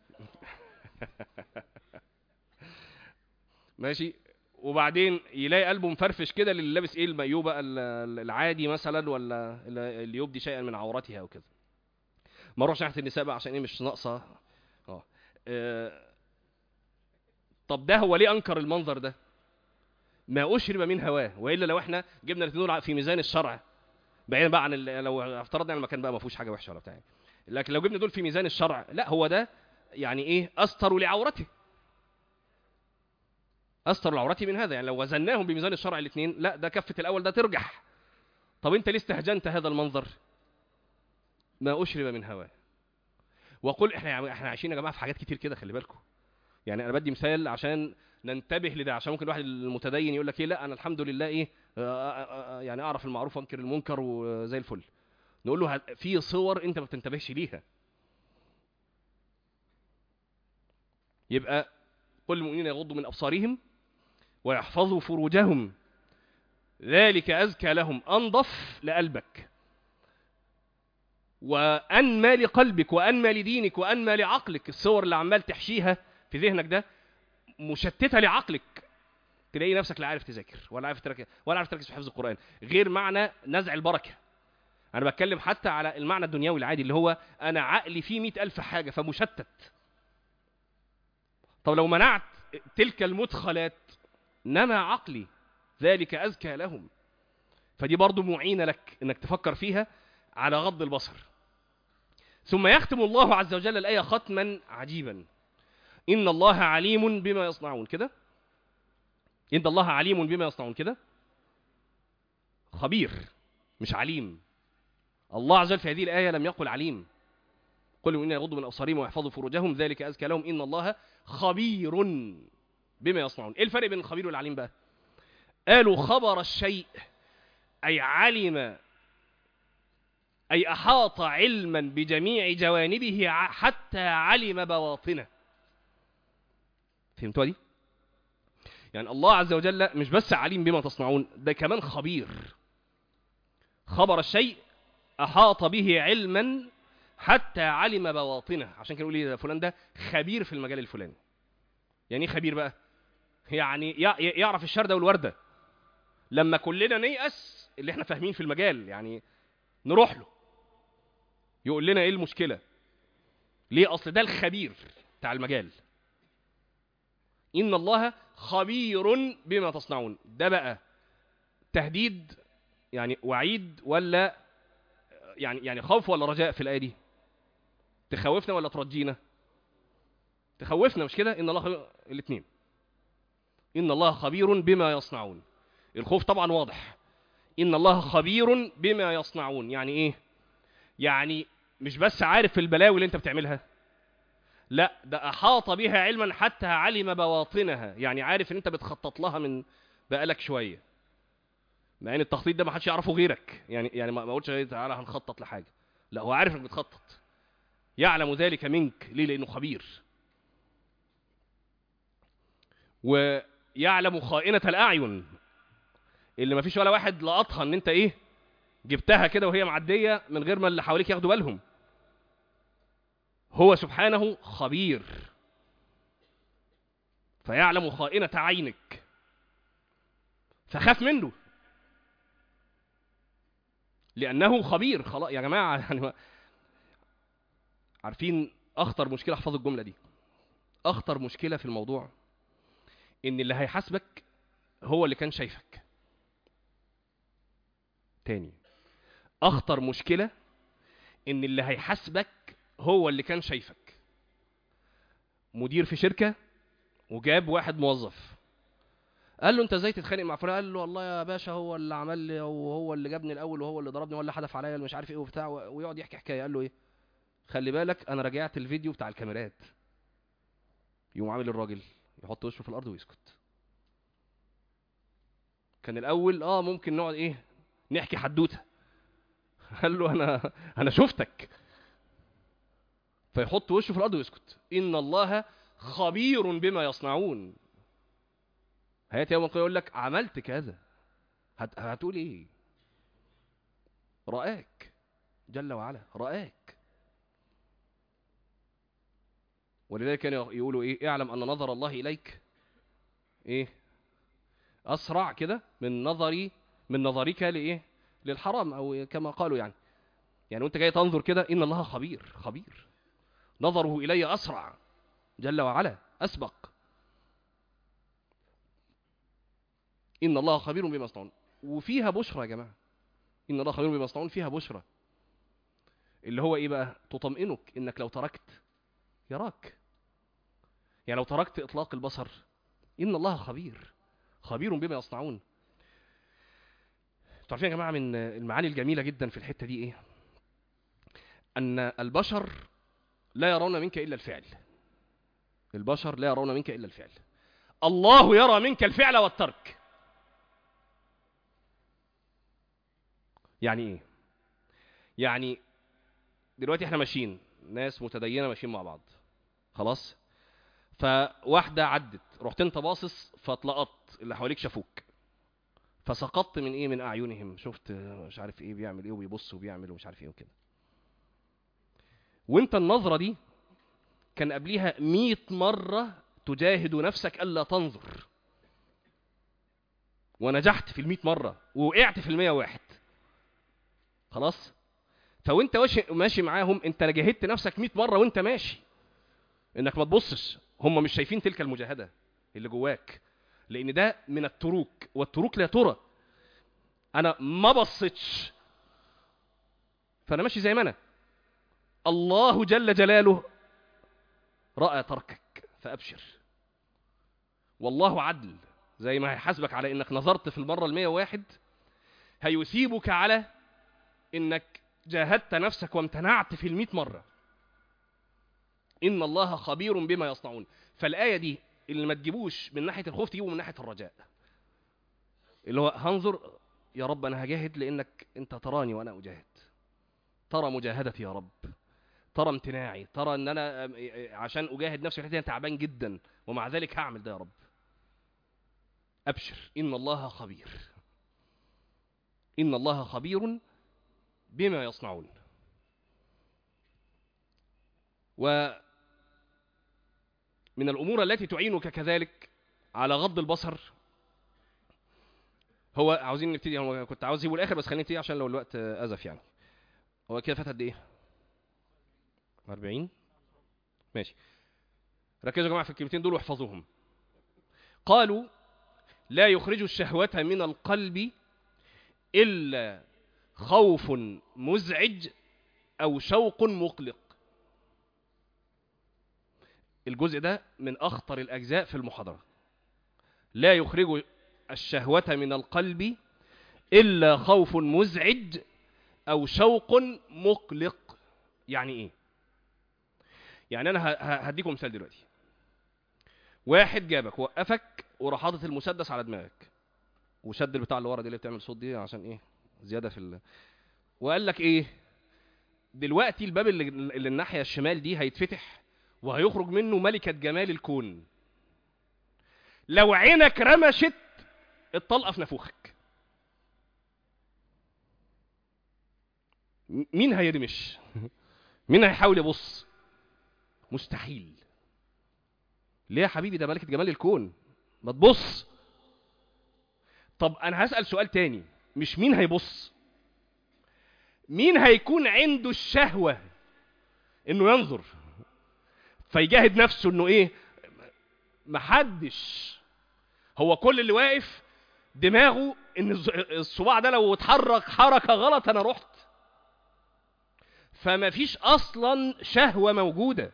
ماشي. وبعدين يلاقي قلبه مفرفش كده اللي لابس ايه المايو بقى العادي مثلا ولا اللي يبدي شيئا من عورتها او كده. ما اروحش ناحيه النساء بقى عشان ايه مش ناقصه. اه آه، طب ده هو ليه انكر المنظر ده؟ ما اشرب من هواه، والا لو احنا جبنا الاثنين في ميزان الشرع بعيدا بقى عن لو افترضنا ان المكان بقى ما فيهوش حاجه وحشه ولا بتاع، لكن لو جبنا دول في ميزان الشرع لا هو ده يعني ايه استر لعورته، استر لعورته من هذا. يعني لو وزناهم بميزان الشرع الاثنين لا ده كفه الاول ده ترجح. طب انت ليه استهجنت هذا المنظر؟ ما اشرب من هواه. وقل احنا احنا عايشين يا جماعه في حاجات كتير كده خلي بالكم. يعني انا بدي مثال عشان ننتبه لده، عشان ممكن الواحد المتدين يقول لك ايه لا انا الحمد لله ايه آآ آآ يعني اعرف المعروف وانكر المنكر وزي الفل. نقول له في صور انت ما بتنتبهش ليها. يبقى قل المؤمنين يغضوا من ابصارهم ويحفظوا فروجهم ذلك ازكى لهم، انضف لقلبك وانمى لقلبك وانمى لدينك وانمى لعقلك. الصور اللي عمال تحشيها في ذهنك ده مشتته لعقلك، تلاقي نفسك لا عارف تذاكر ولا عارف تركز ولا عارف تركز في حفظ القرآن، غير معنى نزع البركة. أنا بتكلم حتى على المعنى الدنيوي العادي اللي هو أنا عقلي فيه مئة ألف حاجة فمشتت. طب لو منعت تلك المدخلات نمى عقلي ذلك أزكى لهم. فدي برضو معينة لك إنك تفكر فيها على غض البصر. ثم يختم الله عز وجل الآية ختما عجيبا، إن الله عليم بما يصنعون كده. إن الله عليم بما يصنعون كده، خبير مش عليم. الله عز وجل في هذه الآية لم يقل عليم. قل إن يغضوا من أبصارهم ويحفظوا فروجهم ذلك أزكى لهم إن الله خبير بما يصنعون. إيه الفرق بين الخبير والعليم بقى؟ قالوا خبر الشيء أي علم، أي أحاط علما بجميع جوانبه حتى علم بواطنه. فهمتوا دي؟ يعني الله عز وجل مش بس عليم بما تصنعون، ده كمان خبير. خبر الشيء أحاط به علما حتى علم بواطنه. عشان كده نقول ايه فلان ده خبير في المجال الفلاني. يعني ايه خبير بقى؟ يعني يعرف الشردة والوردة. لما كلنا نيأس اللي احنا فاهمين في المجال يعني نروح له يقول لنا ايه المشكلة. ليه؟ اصل ده الخبير بتاع المجال. إن الله خبير بما تصنعون. ده بقى تهديد يعني وعيد ولا يعني يعني خوف ولا رجاء في الآية دي؟ تخوفنا ولا ترجينا؟ تخوفنا مش كده؟ إن الله خبير. الاثنين. إن الله خبير بما يصنعون. الخوف طبعا واضح. إن الله خبير بما يصنعون يعني إيه؟ يعني مش بس عارف البلاوي اللي أنت بتعملها، لا ده أحاط بها علما حتى علم بواطنها. يعني عارف إن أنت بتخطط لها من بقالك شوية، مع ان التخطيط ده ما حدش يعرفه غيرك. يعني يعني ما قلتش تعالى هنخطط لحاجه، لا هو عارف انك بتخطط، يعلم ذلك منك. ليه؟ لانه خبير. ويعلم خائنة الاعين اللي ما فيش ولا واحد لقطها ان انت ايه جبتها كده وهي معديه من غير ما اللي حواليك ياخدوا بالهم. هو سبحانه خبير، فيعلم خائنة عينك فخاف منه. لانه خبير. خلاص يا جماعه، يعني عارفين اخطر مشكله؟ احفظوا الجمله دي. اخطر مشكله في الموضوع ان اللي هيحاسبك هو اللي كان شايفك. تاني، اخطر مشكله ان اللي هيحاسبك هو اللي كان شايفك. مدير في شركه وجاب واحد موظف، قال له انت ازاي تتخانق مع فلان؟ قال له والله يا باشا هو اللي عمل لي وهو اللي جابني الاول وهو اللي ضربني ولا حدف عليا مش عارف ايه وبتاع، ويقعد يحكي حكايه. قال له ايه؟ خلي بالك انا راجعت الفيديو بتاع الكاميرات. يقوم عامل الراجل يحط وشه في الارض ويسكت. كان الاول اه ممكن نقعد ايه نحكي حدوته. قال له انا انا شفتك. فيحط وشه في الارض ويسكت. ان الله خبير بما يصنعون. هياتي يوم القيامه يقول لك عملت كذا، هت... هتقول ايه؟ رآك جل وعلا، رآك. ولذلك كانوا يقولوا ايه؟ اعلم ان نظر الله اليك ايه؟ اسرع كده من نظري من نظرك لايه؟ للحرام، او كما قالوا يعني. يعني وانت جاي تنظر كده، ان الله خبير خبير، نظره الي اسرع جل وعلا، اسبق. ان الله خبير بما يصنعون. وفيها بشرى يا جماعه. ان الله خبير بما يصنعون فيها بشرى، اللي هو ايه بقى؟ تطمئنك انك لو تركت يراك. يعني لو تركت اطلاق البصر، ان الله خبير خبير بما يصنعون. تعرفين يا جماعه من المعاني الجميله جدا في الحته دي ايه؟ ان البشر لا يرون منك الا الفعل. البشر لا يرون منك الا الفعل. الله يرى منك الفعل والترك. يعني ايه؟ يعني دلوقتي احنا ماشيين، ناس متدينه ماشيين مع بعض، خلاص؟ فواحده عدت، رحت انت باصص فاتلقطت، اللي حواليك شافوك، فسقطت من ايه؟ من اعينهم. شفت مش عارف ايه بيعمل ايه وبيبص وبيعمل ومش عارف ايه وكده. وانت النظره دي كان قبليها مئة مره تجاهد نفسك الا تنظر، ونجحت في المئة مره ووقعت في المئة واحد. خلاص؟ فوانت ماشي معاهم انت جاهدت نفسك مئة مره وانت ماشي انك ما تبصش. هم مش شايفين تلك المجاهده اللي جواك، لان ده من التروك، والتروك لا ترى. انا ما بصيتش فانا ماشي زي ما انا. الله جل جلاله رأى تركك فابشر. والله عدل، زي ما هيحاسبك على انك نظرت في المره المئة وواحد، هيثيبك على انك جاهدت نفسك وامتنعت في المئة مره. ان الله خبير بما يصنعون. فالايه دي اللي ما تجيبوش من ناحيه الخوف، تجيبه من ناحيه الرجاء، اللي هو هنظر يا رب انا هجاهد لانك انت تراني وانا اجاهد. ترى مجاهدتي يا رب، ترى امتناعي، ترى ان انا عشان اجاهد نفسي في الحته دي تعبان جدا، ومع ذلك هعمل ده يا رب. ابشر ان الله خبير. ان الله خبير بما يصنعون. ومن الامور التي تعينك كذلك على غض البصر، هو عاوزين نبتدي، هو كنت عاوز اجيبه الاخر بس خلينا نبتدي عشان لو الوقت ازف يعني. هو كده فات قد ايه؟ أربعين. ماشي. ركزوا يا جماعه في الكلمتين دول واحفظوهم. قالوا لا يخرج الشهوة من القلب إلا خوف مزعج أو شوق مقلق. الجزء ده من أخطر الأجزاء في المحاضرة. لا يخرج الشهوة من القلب إلا خوف مزعج أو شوق مقلق. يعني إيه؟ يعني أنا هديكم مثال دلوقتي. واحد جابك وقفك وراح حاطط المسدس على دماغك، وشد البتاع اللي ورا دي اللي بتعمل صوت دي عشان ايه؟ زياده في ال... وقال لك ايه؟ دلوقتي الباب اللي, اللي الناحيه الشمال دي هيتفتح وهيخرج منه ملكه جمال الكون. لو عينك رمشت الطلقه في نافوخك، مين هيرمش؟ مين هيحاول يبص؟ مستحيل. ليه يا حبيبي؟ ده ملكه جمال الكون، ما تبص. طب انا هسأل سؤال تاني، مش مين هيبص، مين هيكون عنده الشهوة انه ينظر فيجاهد نفسه انه ايه؟ محدش. هو كل اللي واقف دماغه ان الصباع ده لو اتحرك حركة غلط انا رحت. فما فيش اصلا شهوة موجودة.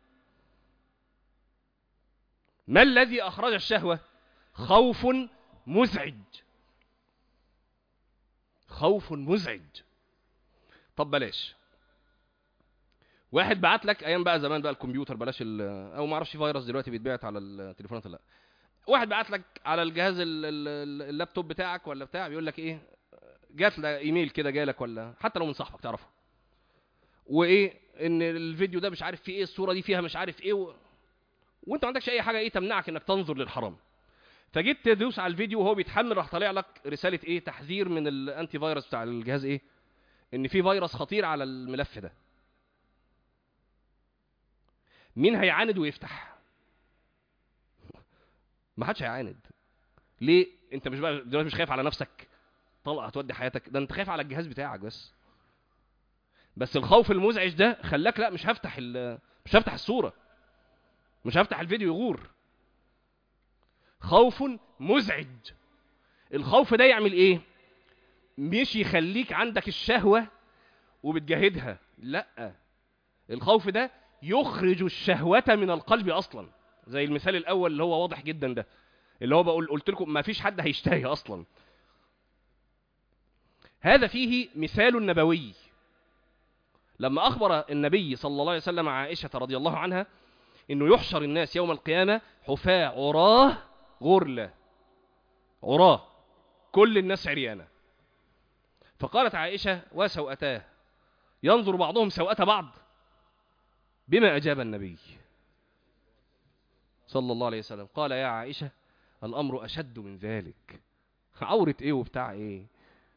ما الذي اخرج الشهوة؟ خوف مزعج. خوف مزعج. طب بلاش، واحد بعت لك ايام بقى زمان بقى الكمبيوتر، بلاش او ما اعرفش فيروس دلوقتي بيتبعت على التليفونات ولا لا. واحد بعت لك على الجهاز اللابتوب بتاعك ولا بتاع، بيقول لك ايه، جات لك ايميل كده جالك ولا حتى لو من صاحبك تعرفه، وايه ان الفيديو ده مش عارف فيه ايه، الصوره دي فيها مش عارف ايه و... وانت ما عندكش اي حاجه ايه تمنعك انك تنظر للحرام. فجيت تدوس على الفيديو وهو بيتحمل، راح طالع لك رساله ايه؟ تحذير من الانتي فيروس بتاع الجهاز، ايه ان في فيروس خطير على الملف ده. مين هيعاند ويفتح؟ ما حدش هيعاند. ليه؟ انت مش بقى دلوقتي مش خايف على نفسك طلقه هتودي حياتك، ده انت خايف على الجهاز بتاعك بس. بس الخوف المزعج ده خلاك لا، مش هفتح مش هفتح الصوره، مش هفتح الفيديو يغور. خوف مزعج. الخوف ده يعمل ايه؟ مش يخليك عندك الشهوه وبتجاهدها، لا، الخوف ده يخرج الشهوه من القلب اصلا. زي المثال الاول اللي هو واضح جدا ده، اللي هو بقول قلت لكم ما فيش حد هيشتهي اصلا. هذا فيه مثال نبوي. لما اخبر النبي صلى الله عليه وسلم عائشه رضي الله عنها انه يحشر الناس يوم القيامه حفاة عراه غرله، عراه كل الناس عريانه. فقالت عائشه وسوءتاه ينظر بعضهم سوءة بعض. بما اجاب النبي صلى الله عليه وسلم؟ قال يا عائشه الامر اشد من ذلك. عوره ايه وبتاع ايه؟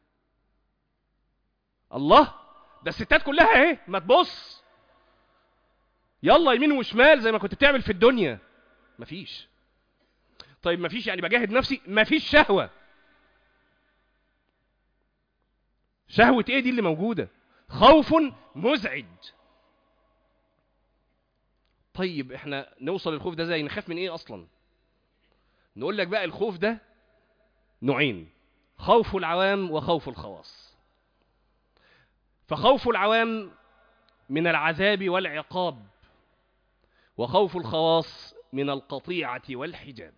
الله، ده الستات كلها اهي، ما تبص يلا يمين وشمال زي ما كنت بتعمل في الدنيا. مفيش. طيب مفيش يعني بجاهد نفسي؟ مفيش شهوة. شهوة ايه دي اللي موجودة؟ خوف مزعج. طيب احنا نوصل للخوف ده ازاي؟ نخاف من ايه اصلا؟ نقول لك بقى الخوف ده نوعين: خوف العوام وخوف الخواص. فخوف العوام من العذاب والعقاب، وخوف الخواص من القطيعة والحجاب.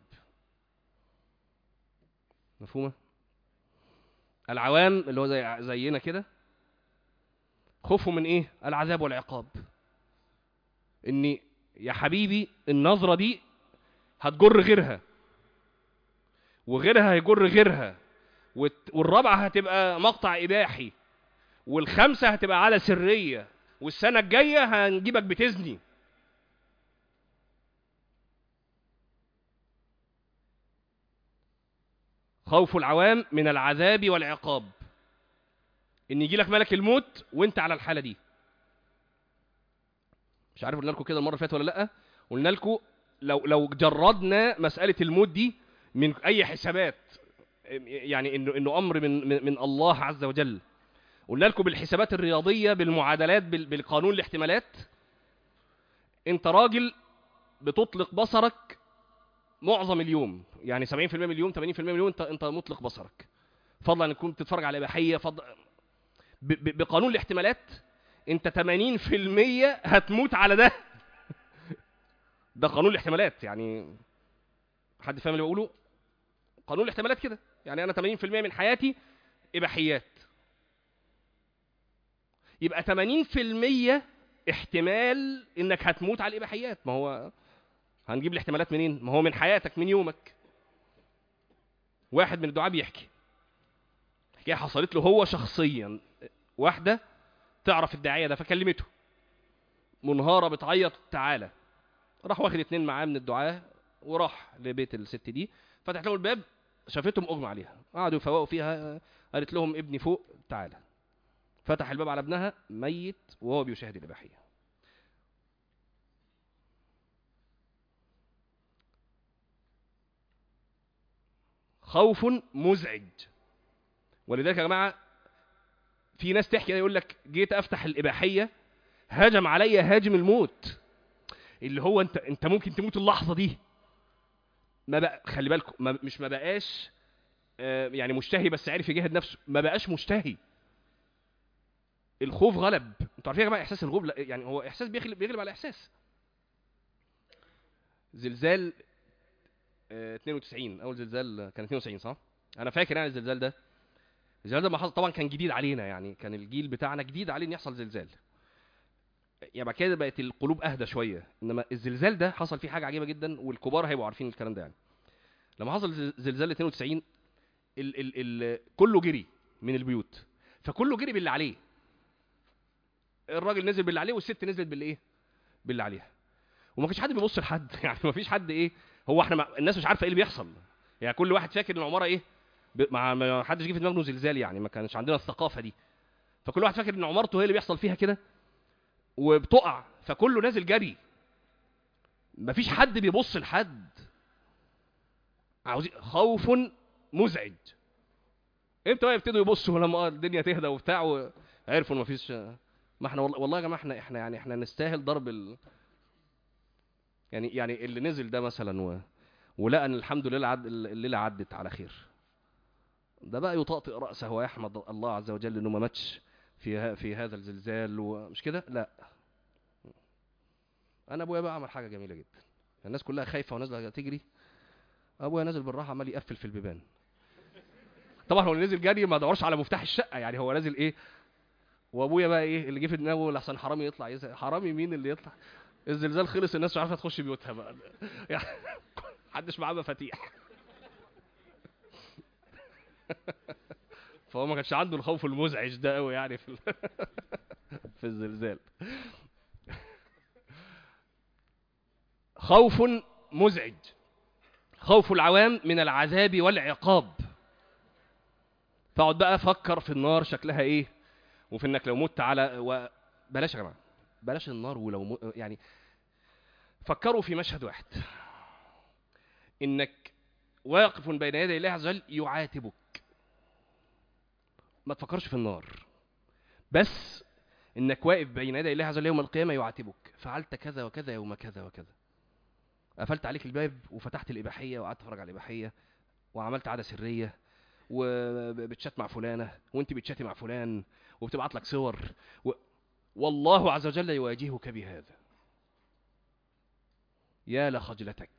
مفهومة؟ العوام اللي هو زي زينا كده خوفه من ايه؟ العذاب والعقاب. اني يا حبيبي النظرة دي هتجر غيرها، وغيرها هيجر غيرها، والرابعة هتبقى مقطع إباحي، والخامسة هتبقى على سرية، والسنة الجاية هنجيبك بتزني. خوف العوام من العذاب والعقاب، ان يجي لك ملك الموت وانت على الحالة دي. مش عارف قلنا لكم كده المرة اللي فاتت ولا لا؟ قلنا لكم لو لو جردنا مسألة الموت دي من اي حسابات، يعني انه انه امر من من, من الله عز وجل، قلنا لكم بالحسابات الرياضية بالمعادلات بالقانون الاحتمالات، انت راجل بتطلق بصرك معظم اليوم، يعني سبعين في المية من اليوم ثمانين في المية من اليوم انت انت مطلق بصرك، فضلا ان تكون بتتفرج على اباحيه، فضل بقانون الاحتمالات انت ثمانين في المية هتموت على ده. ده قانون الاحتمالات، يعني حد فاهم اللي بقوله؟ قانون الاحتمالات كده، يعني انا ثمانين في المية من حياتي اباحيات، يبقى ثمانين في المية احتمال انك هتموت على الاباحيات. ما هو هنجيب الاحتمالات منين؟ ما هو من حياتك، من يومك. واحد من الدعاة بيحكي حكايه حصلت له هو شخصيا. واحده تعرف الداعيه ده فكلمته منهاره بتعيط، تعالى. راح واخد اتنين معاه من الدعاه وراح لبيت الست دي، فتح لهم الباب، شافتهم اغمى عليها، قعدوا يفوقوا فيها، قالت لهم ابني فوق تعالى. فتح الباب على ابنها ميت وهو بيشاهد الاباحيه. خوف مزعج. ولذلك يا جماعه في ناس تحكي يقول لك جيت افتح الاباحيه هاجم عليا هاجم الموت، اللي هو انت انت ممكن تموت اللحظه دي. ما بقى خلي بالكم، ما مش ما بقاش آه يعني مشتهي بس عارف يجاهد نفسه، ما بقاش مشتهي، الخوف غلب. انتوا عارفين يا جماعه احساس الغلب يعني هو احساس بيغلب بيغلب على احساس. زلزال اه اتنين وتسعين، اول زلزال كان اتنين وتسعين صح؟ انا فاكر يعني الزلزال ده الزلزال ده ما حصل طبعا كان جديد علينا، يعني كان الجيل بتاعنا جديد عليه ان يحصل زلزال. يعني بعد كده بقت القلوب اهدى شويه، انما الزلزال ده حصل فيه حاجه عجيبه جدا، والكبار هيبقوا عارفين الكلام ده. يعني لما حصل زلزال اتنين وتسعين ال ال ال كله جري من البيوت، فكله جري باللي عليه. الراجل نزل باللي عليه والست نزلت باللي ايه؟ باللي عليها. وما فيش حد بيبص لحد يعني ما فيش حد ايه، هو احنا ما الناس مش عارفه ايه اللي بيحصل، يعني كل واحد فاكر ان العماره ايه ب... ما... ما حدش جه في دماغه زلزال، يعني ما كانش عندنا الثقافه دي. فكل واحد فاكر ان عمارته هي اللي بيحصل فيها كده وبتقع، فكله نازل جري، ما فيش حد بيبص لحد. عاوزين خوف مزعج. امتى بقى يبتدوا يبصوا؟ لما الدنيا تهدى وبتاع وعرفوا ان ما فيش. ما احنا والله, والله يا جماعه احنا احنا يعني احنا نستاهل ضرب ال... يعني يعني اللي نزل ده مثلا و... ولقى ان الحمد لله عد... الليله عدت على خير، ده بقى يطأطئ رأسه ويحمد الله عز وجل انه ما ماتش في ها في هذا الزلزال، ومش كده. لا، انا ابويا بقى عمل حاجه جميله جدا، الناس كلها خايفه ونازله تجري، ابويا نازل بالراحه عمال يقفل في البيبان. طبعا هو اللي نزل جري ما دورش على مفتاح الشقه، يعني هو نازل ايه، وابويا بقى ايه اللي جه في دماغه لحسن حرامي يطلع يزهق. حرامي مين اللي يطلع؟ الزلزال خلص الناس مش عارفه تخش بيوتها بقى يعني محدش معاه مفاتيح فهو ما كانش عنده الخوف المزعج ده قوي يعني في في الزلزال. خوف مزعج، خوف العوام من العذاب والعقاب. فاقعد بقى افكر في النار شكلها ايه، وفي انك لو مت على و... بلاش يا جماعه بلاش النار، ولو م... يعني فكروا في مشهد واحد، انك واقف بين يدي الله عز وجل يعاتبك. ما تفكرش في النار، بس انك واقف بين يدي الله عز وجل يوم القيامه يعاتبك، فعلت كذا وكذا يوم كذا وكذا، قفلت عليك الباب وفتحت الاباحيه وقعدت تتفرج على الاباحيه وعملت عاده سريه وبتشات مع فلانه وانت بتشاتي مع فلان وبتبعت لك صور و... والله عز وجل يواجهك بهذا. يا لخجلتك،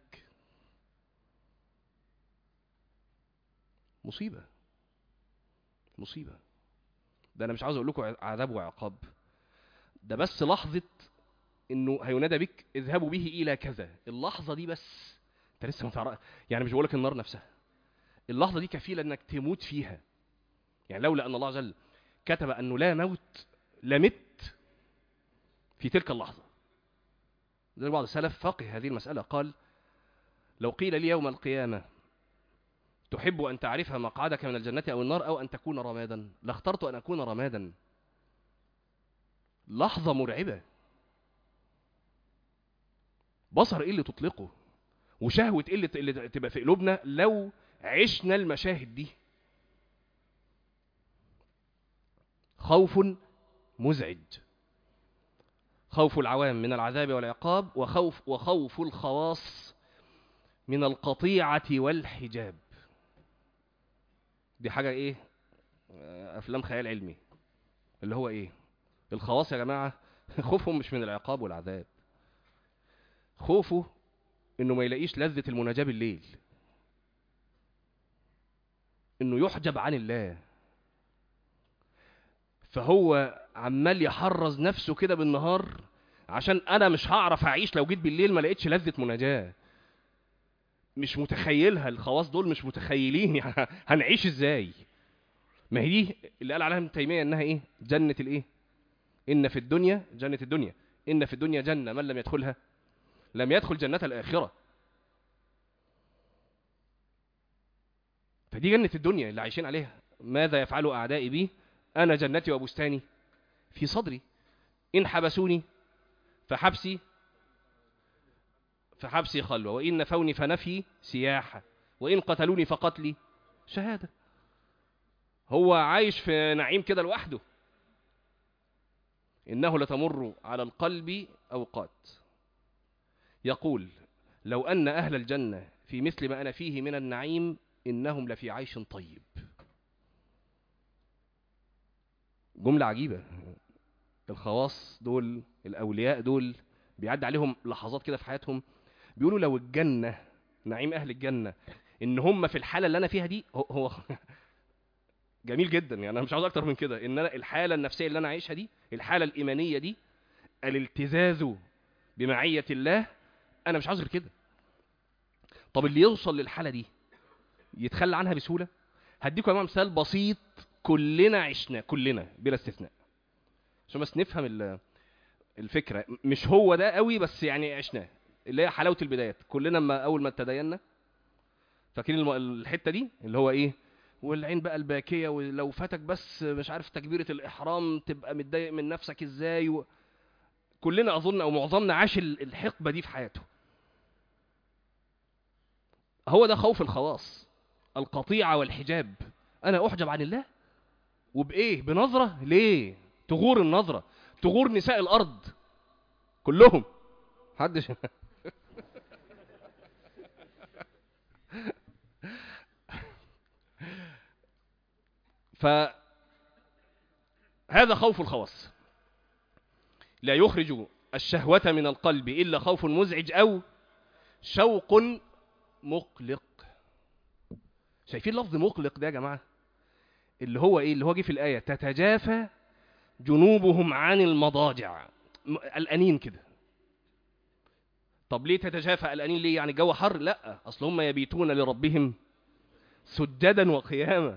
مصيبه مصيبه. ده انا مش عاوز اقول لكم عذاب وعقاب، ده بس لحظه انه هينادى بك اذهبوا به الى كذا، اللحظه دي بس انت لسه ما تعرف، يعني مش بقولك النار نفسها، اللحظه دي كفيله انك تموت فيها. يعني لولا ان الله عز وجل كتب انه لا موت لمت في تلك اللحظه. لذلك بعض السلف فقه هذه المساله قال لو قيل لي يوم القيامه تحب ان تعرفها مقعدك من الجنه او النار او ان تكون رمادا لاخترت ان اكون رمادا. لحظه مرعبه، بصر ايه اللي تطلقه، وشهوه ايه اللي تبقى في قلوبنا لو عشنا المشاهد دي. خوف مزعج، خوف العوام من العذاب والعقاب، وخوف وخوف الخواص من القطيعة والحجاب. دي حاجة ايه، افلام خيال علمي. اللي هو ايه الخواص يا جماعة؟ خوفهم مش من العقاب والعذاب، خوفه انه ما يلاقيش لذة المناجاة بالليل، انه يحجب عن الله، فهو عمال يحرز نفسه كده بالنهار عشان انا مش هعرف اعيش لو جيت بالليل ما لقيتش لذة مناجاة. مش متخيلها، الخواص دول مش متخيلين يعني هنعيش ازاي. ما هي دي اللي قال عليها ابن تيمية انها ايه، جنة الايه، ان في الدنيا جنة الدنيا ان في الدنيا جنة من لم يدخلها لم يدخل جنة الآخرة. فدي جنة الدنيا اللي عايشين عليها. ماذا يفعل أعدائي بي؟ أنا جنتي وبستاني في صدري، إن حبسوني فحبسي فحبسي خلوة، وإن نفوني فنفي سياحة، وإن قتلوني فقتلي شهادة. هو عايش في نعيم كده لوحده، إنه لتمر على القلب أوقات يقول لو أن أهل الجنة في مثل ما أنا فيه من النعيم إنهم لفي عيش طيب. جملة عجيبة. الخواص دول، الأولياء دول، بيعدي عليهم لحظات كده في حياتهم بيقولوا لو الجنة، نعيم أهل الجنة، إن هم في الحالة اللي أنا فيها دي، هو جميل جدا. يعني أنا مش عاوز أكتر من كده. إن أنا الحالة النفسية اللي أنا عايشها دي، الحالة الإيمانية دي، الالتزاز بمعية الله، أنا مش عاوز غير كده. طب اللي يوصل للحالة دي يتخلى عنها بسهولة؟ هديكم يا جماعة مثال بسيط كلنا عشناه، كلنا بلا استثناء، عشان بس نفهم الفكرة. مش هو ده قوي بس يعني عشناه، اللي هي حلاوة البدايات. كلنا ما أول ما تدينا فاكرين الحتة دي اللي هو إيه، والعين بقى الباكية، ولو فاتك بس مش عارف تكبيرة الإحرام تبقى متضايق من نفسك إزاي و... كلنا أظن أو معظمنا عاش الحقبة دي في حياته. هو ده خوف الخواص، القطيعة والحجاب. أنا أحجب عن الله وبإيه؟ بنظرة. ليه؟ تغور النظرة، تغور نساء الأرض كلهم. حدش فهذا خوف الخواص. لا يخرج الشهوة من القلب إلا خوف مزعج أو شوق مقلق. شايفين لفظ مقلق ده يا جماعة؟ اللي هو إيه؟ اللي هو جه في الآية تتجافى جنوبهم عن المضاجع، قلقانين كده. طب ليه تتجافى قلقانين؟ ليه؟ يعني الجو حر؟ لا، أصل هم يبيتون لربهم سجدا وقياما.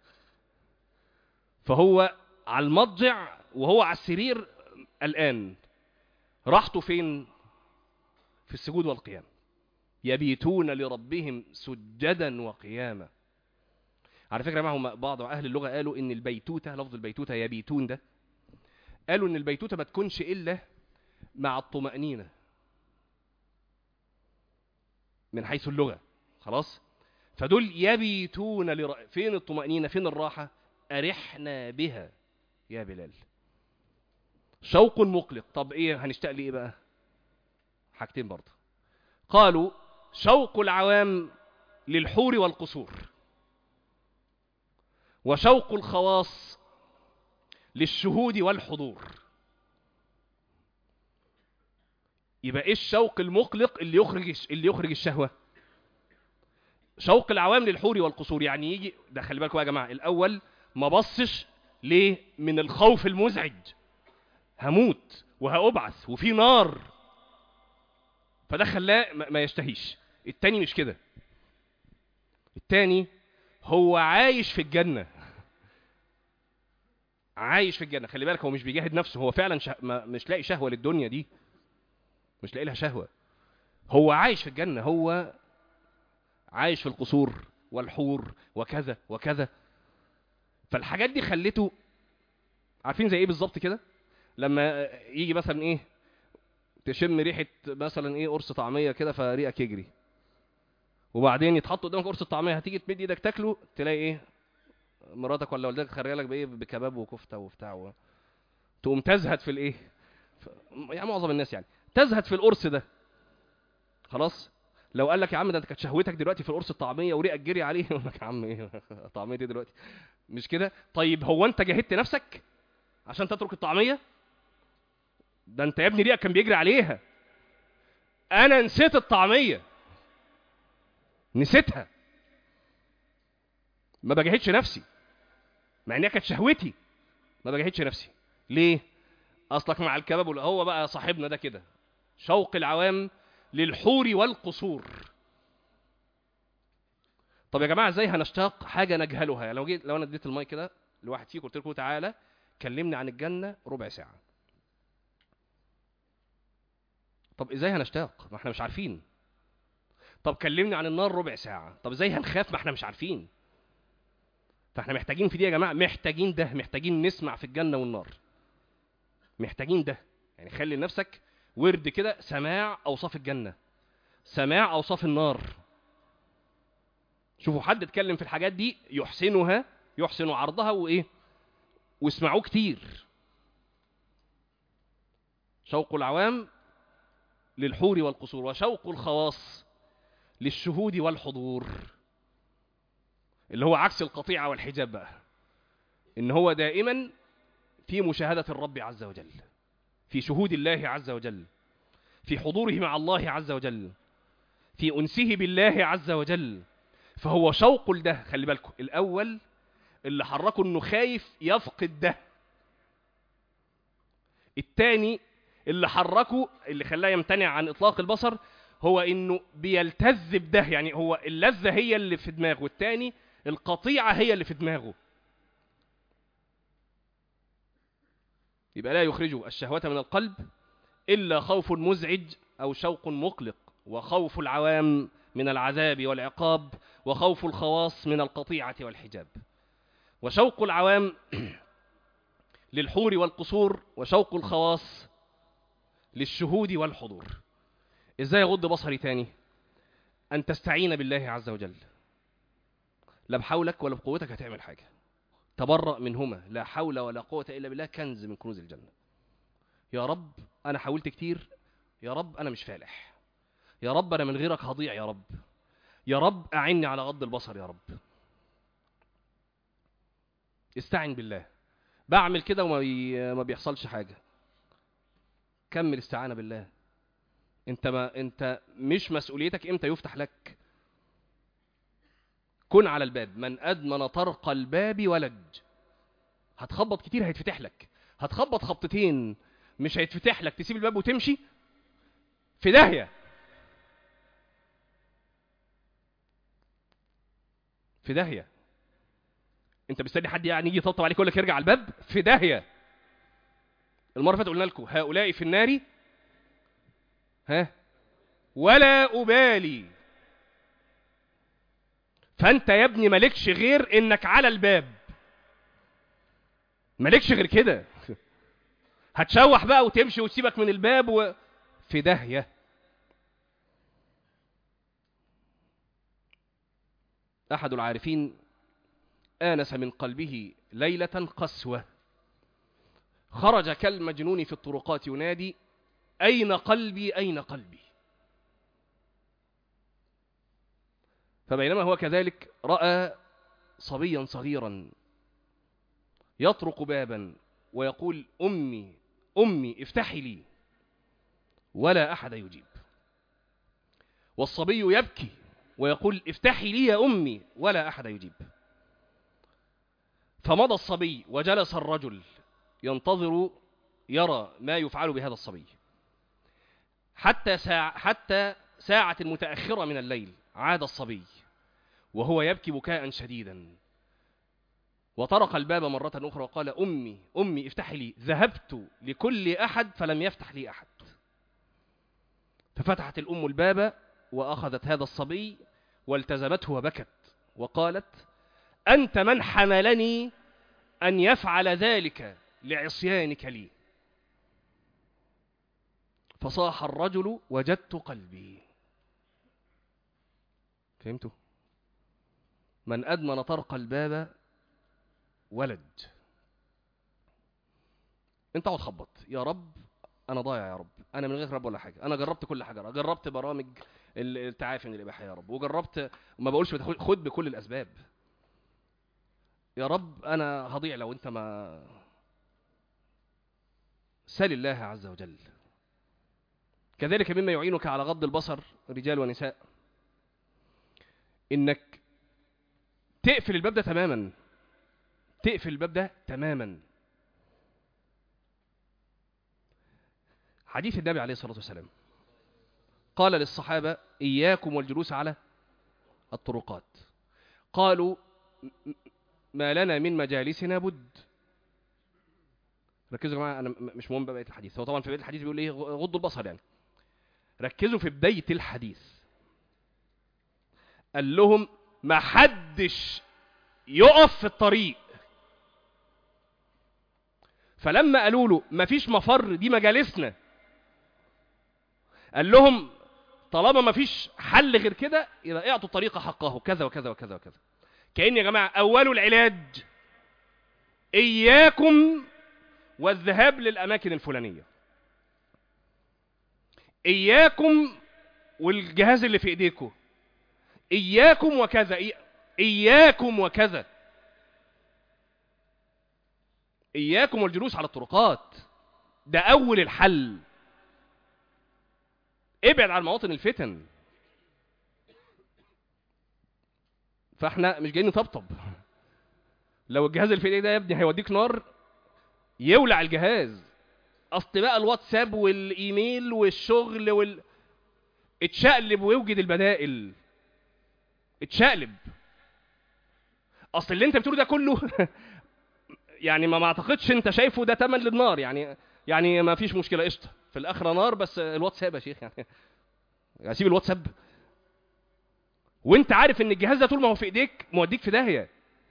فهو على المضجع وهو على السرير قلقان. راحته فين؟ في السجود والقيام. يبيتون لربهم سجدا وقياما. على فكرة معهم بعض أهل اللغة قالوا إن البيتوتة، لفظ البيتوتة يبيتون ده، قالوا إن البيتوتة ما تكونش إلا مع الطمأنينة من حيث اللغة. خلاص؟ فدول يبيتون لر... فين الطمأنينة؟ فين الراحة؟ أرحنا بها يا بلال. شوق مقلق. طب إيه هنشتاق ليه بقى؟ حاجتين برضه. قالوا شوق العوام للحور والقصور، وشوق الخواص للشهود والحضور. يبقى ايه الشوق المقلق اللي يخرج اللي يخرج الشهوة؟ شوق العوام للحور والقصور. يعني يجي ده، خلي بالكم يا جماعة، الأول ما بصش ليه؟ من الخوف المزعج، هموت وهأبعث وفي نار، فده خلاه ما يشتهيش. التاني مش كده. التاني هو عايش في الجنة، عايش في الجنة. خلي بالك، هو مش بيجاهد نفسه، هو فعلا شه... ما... مش لاقي شهوة للدنيا دي، مش لاقي لها شهوة. هو عايش في الجنة، هو عايش في القصور والحور وكذا وكذا. فالحاجات دي خلته، عارفين زي ايه بالظبط كده؟ لما يجي مثلا ايه، تشم ريحة مثلا ايه قرص طعمية كده فريقك يجري، وبعدين يتحط قدامك قرص الطعمية، هتيجي تمد ايدك تاكله تلاقي ايه؟ مراتك ولا والدتك خارجه لك بايه؟ بكباب وكفته وبتاع و... تقوم تزهد في الايه؟ ف... يعني معظم الناس يعني تزهد في القرص ده. خلاص؟ لو قال لك يا عم ده انت كانت شهوتك دلوقتي في القرص الطعميه وريقك جري عليه، يقول لك يا عم ايه طعميه دي دلوقتي؟ مش كده؟ طيب هو انت جاهدت نفسك عشان تترك الطعميه؟ ده انت يا ابني ريقك كان بيجري عليها. انا نسيت الطعميه، نسيتها، ما بجاهدش نفسي مع انها كانت شهوتي، ما بجاهدش نفسي. ليه؟ اصلك مع الكباب. هو بقى صاحبنا ده كده، شوق العوام للحور والقصور. طب يا جماعه ازاي هنشتاق حاجه نجهلها؟ يعني لو جيت، لو انا اديت المايك كده لواحد فيكم قلت لكم تعالى كلمني عن الجنه ربع ساعه، طب ازاي هنشتاق؟ ما احنا مش عارفين. طب كلمني عن النار ربع ساعه، طب ازاي هنخاف؟ ما احنا مش عارفين. فاحنا محتاجين في دي يا جماعه، محتاجين ده، محتاجين نسمع في الجنه والنار، محتاجين ده. يعني خلي لنفسك ورد كده، سماع اوصاف الجنه، سماع اوصاف النار. شوفوا حد اتكلم في الحاجات دي يحسنها، يحسن عرضها وايه، واسمعوه كتير. شوق العوام للحور والقصور، وشوق الخواص للشهود والحضور، اللي هو عكس القطيعة والحجاب بقى، إن هو دائما في مشاهدة الرب عز وجل، في شهود الله عز وجل، في حضوره مع الله عز وجل، في أنسه بالله عز وجل. فهو شوق لده. خلي بالكم، الأول اللي حركه إنه خايف يفقد ده، الثاني اللي حركه اللي خلاه يمتنع عن إطلاق البصر هو إنه بيلتذ بده، يعني هو اللذة هي اللي في دماغه، الثاني القطيعة هي اللي في دماغه. يبقى لا يخرج الشهوة من القلب إلا خوف مزعج أو شوق مقلق، وخوف العوام من العذاب والعقاب، وخوف الخواص من القطيعة والحجاب. وشوق العوام للحور والقصور، وشوق الخواص للشهود والحضور. إزاي يغض بصري تاني؟ أن تستعين بالله عز وجل، لا بحولك ولا بقوتك هتعمل حاجة، تبرأ منهما، لا حول ولا قوة إلا بالله، كنز من كنوز الجنة. يا رب أنا حاولت كتير، يا رب أنا مش فالح، يا رب أنا من غيرك هضيع، يا رب يا رب أعني على غض البصر يا رب. استعن بالله. بعمل كده وما بي... ما بيحصلش حاجة، كمل استعانة بالله. انت ما انت مش مسؤوليتك امتى يفتح لك. كن على الباب، من أدمن طرق الباب ولج. هتخبط كتير هيتفتح لك، هتخبط خبطتين مش هيتفتح لك، تسيب الباب وتمشي في داهية، في داهية. انت مستني حد يعني يجي يطبطب عليك يقول لك ارجع على الباب؟ في داهية. المرة اللي فاتت قلنا لكم هؤلاء في النار ها ولا أبالي. فانت يا ابني مالكش غير انك على الباب، مالكش غير كده. هتشوح بقى وتمشي وتسيبك من الباب و... في داهية. أحد العارفين آنس من قلبه ليلة قسوة، خرج كالمجنون في الطرقات ينادي أين قلبي أين قلبي. فبينما هو كذلك رأى صبيا صغيرا يطرق بابا ويقول أمي أمي افتحي لي، ولا أحد يجيب. والصبي يبكي ويقول افتحي لي يا أمي، ولا أحد يجيب. فمضى الصبي وجلس الرجل ينتظر يرى ما يفعل بهذا الصبي، حتى ساعة, حتى ساعة متأخرة من الليل عاد الصبي وهو يبكي بكاء شديدا، وطرق الباب مرة أخرى وقال أمي أمي افتحي لي. ذهبت لكل أحد فلم يفتح لي أحد. ففتحت الأم الباب وأخذت هذا الصبي والتزمته وبكت وقالت أنت من حملني أن يفعل ذلك لعصيانك لي. فصاح الرجل وجدت قلبي. فهمتوا؟ من أدمن طرق الباب ولج. انت اقعد خبط يا رب انا ضايع يا رب، انا من غير رب ولا حاجه، انا جربت كل حاجه، جربت برامج التعافي من الاباحه يا رب، وجربت ما بقولش خد بكل الاسباب يا رب، انا هضيع لو انت ما. سل الله عز وجل. كذلك مما يعينك على غض البصر رجال ونساء انك تقفل الباب ده تماما، تقفل الباب ده تماما. حديث النبي عليه الصلاة والسلام قال للصحابة إياكم والجلوس على الطرقات. قالوا ما لنا من مجالسنا بد. ركزوا يا جماعة، أنا مش مهم بقية الحديث، هو طبعا في بداية الحديث بيقول إيه غضوا البصر يعني. ركزوا في بداية الحديث، قال لهم ما حدش يقف في الطريق. فلما قالوا له ما فيش مفر دي مجالسنا، قال لهم طالما ما فيش حل غير كده يبقى اعطوا الطريق حقه كذا وكذا وكذا وكذا. كأن يا جماعة أول العلاج إياكم والذهاب للأماكن الفلانية. اياكم والجهاز اللي في ايديكم، اياكم وكذا، اياكم وكذا، اياكم والجلوس على الطرقات، ده اول الحل. ابعد عن مواطن الفتن. فاحنا مش جايين نطبطب. لو الجهاز اللي في ايديك ده يا ابني هيوديك نار، يولع الجهاز. اصل بقى الواتساب والايميل والشغل وال اتشقلب ويوجد البدائل. اتشقلب. اصل اللي انت بتقوله ده كله يعني ما ما اعتقدش انت شايفه ده تمن للنار يعني. يعني ما فيش مشكله، قشطه في الاخره نار، بس الواتساب يا شيخ يعني اسيب الواتساب وانت عارف ان الجهاز ده طول ما هو في ايديك موديك في داهيه.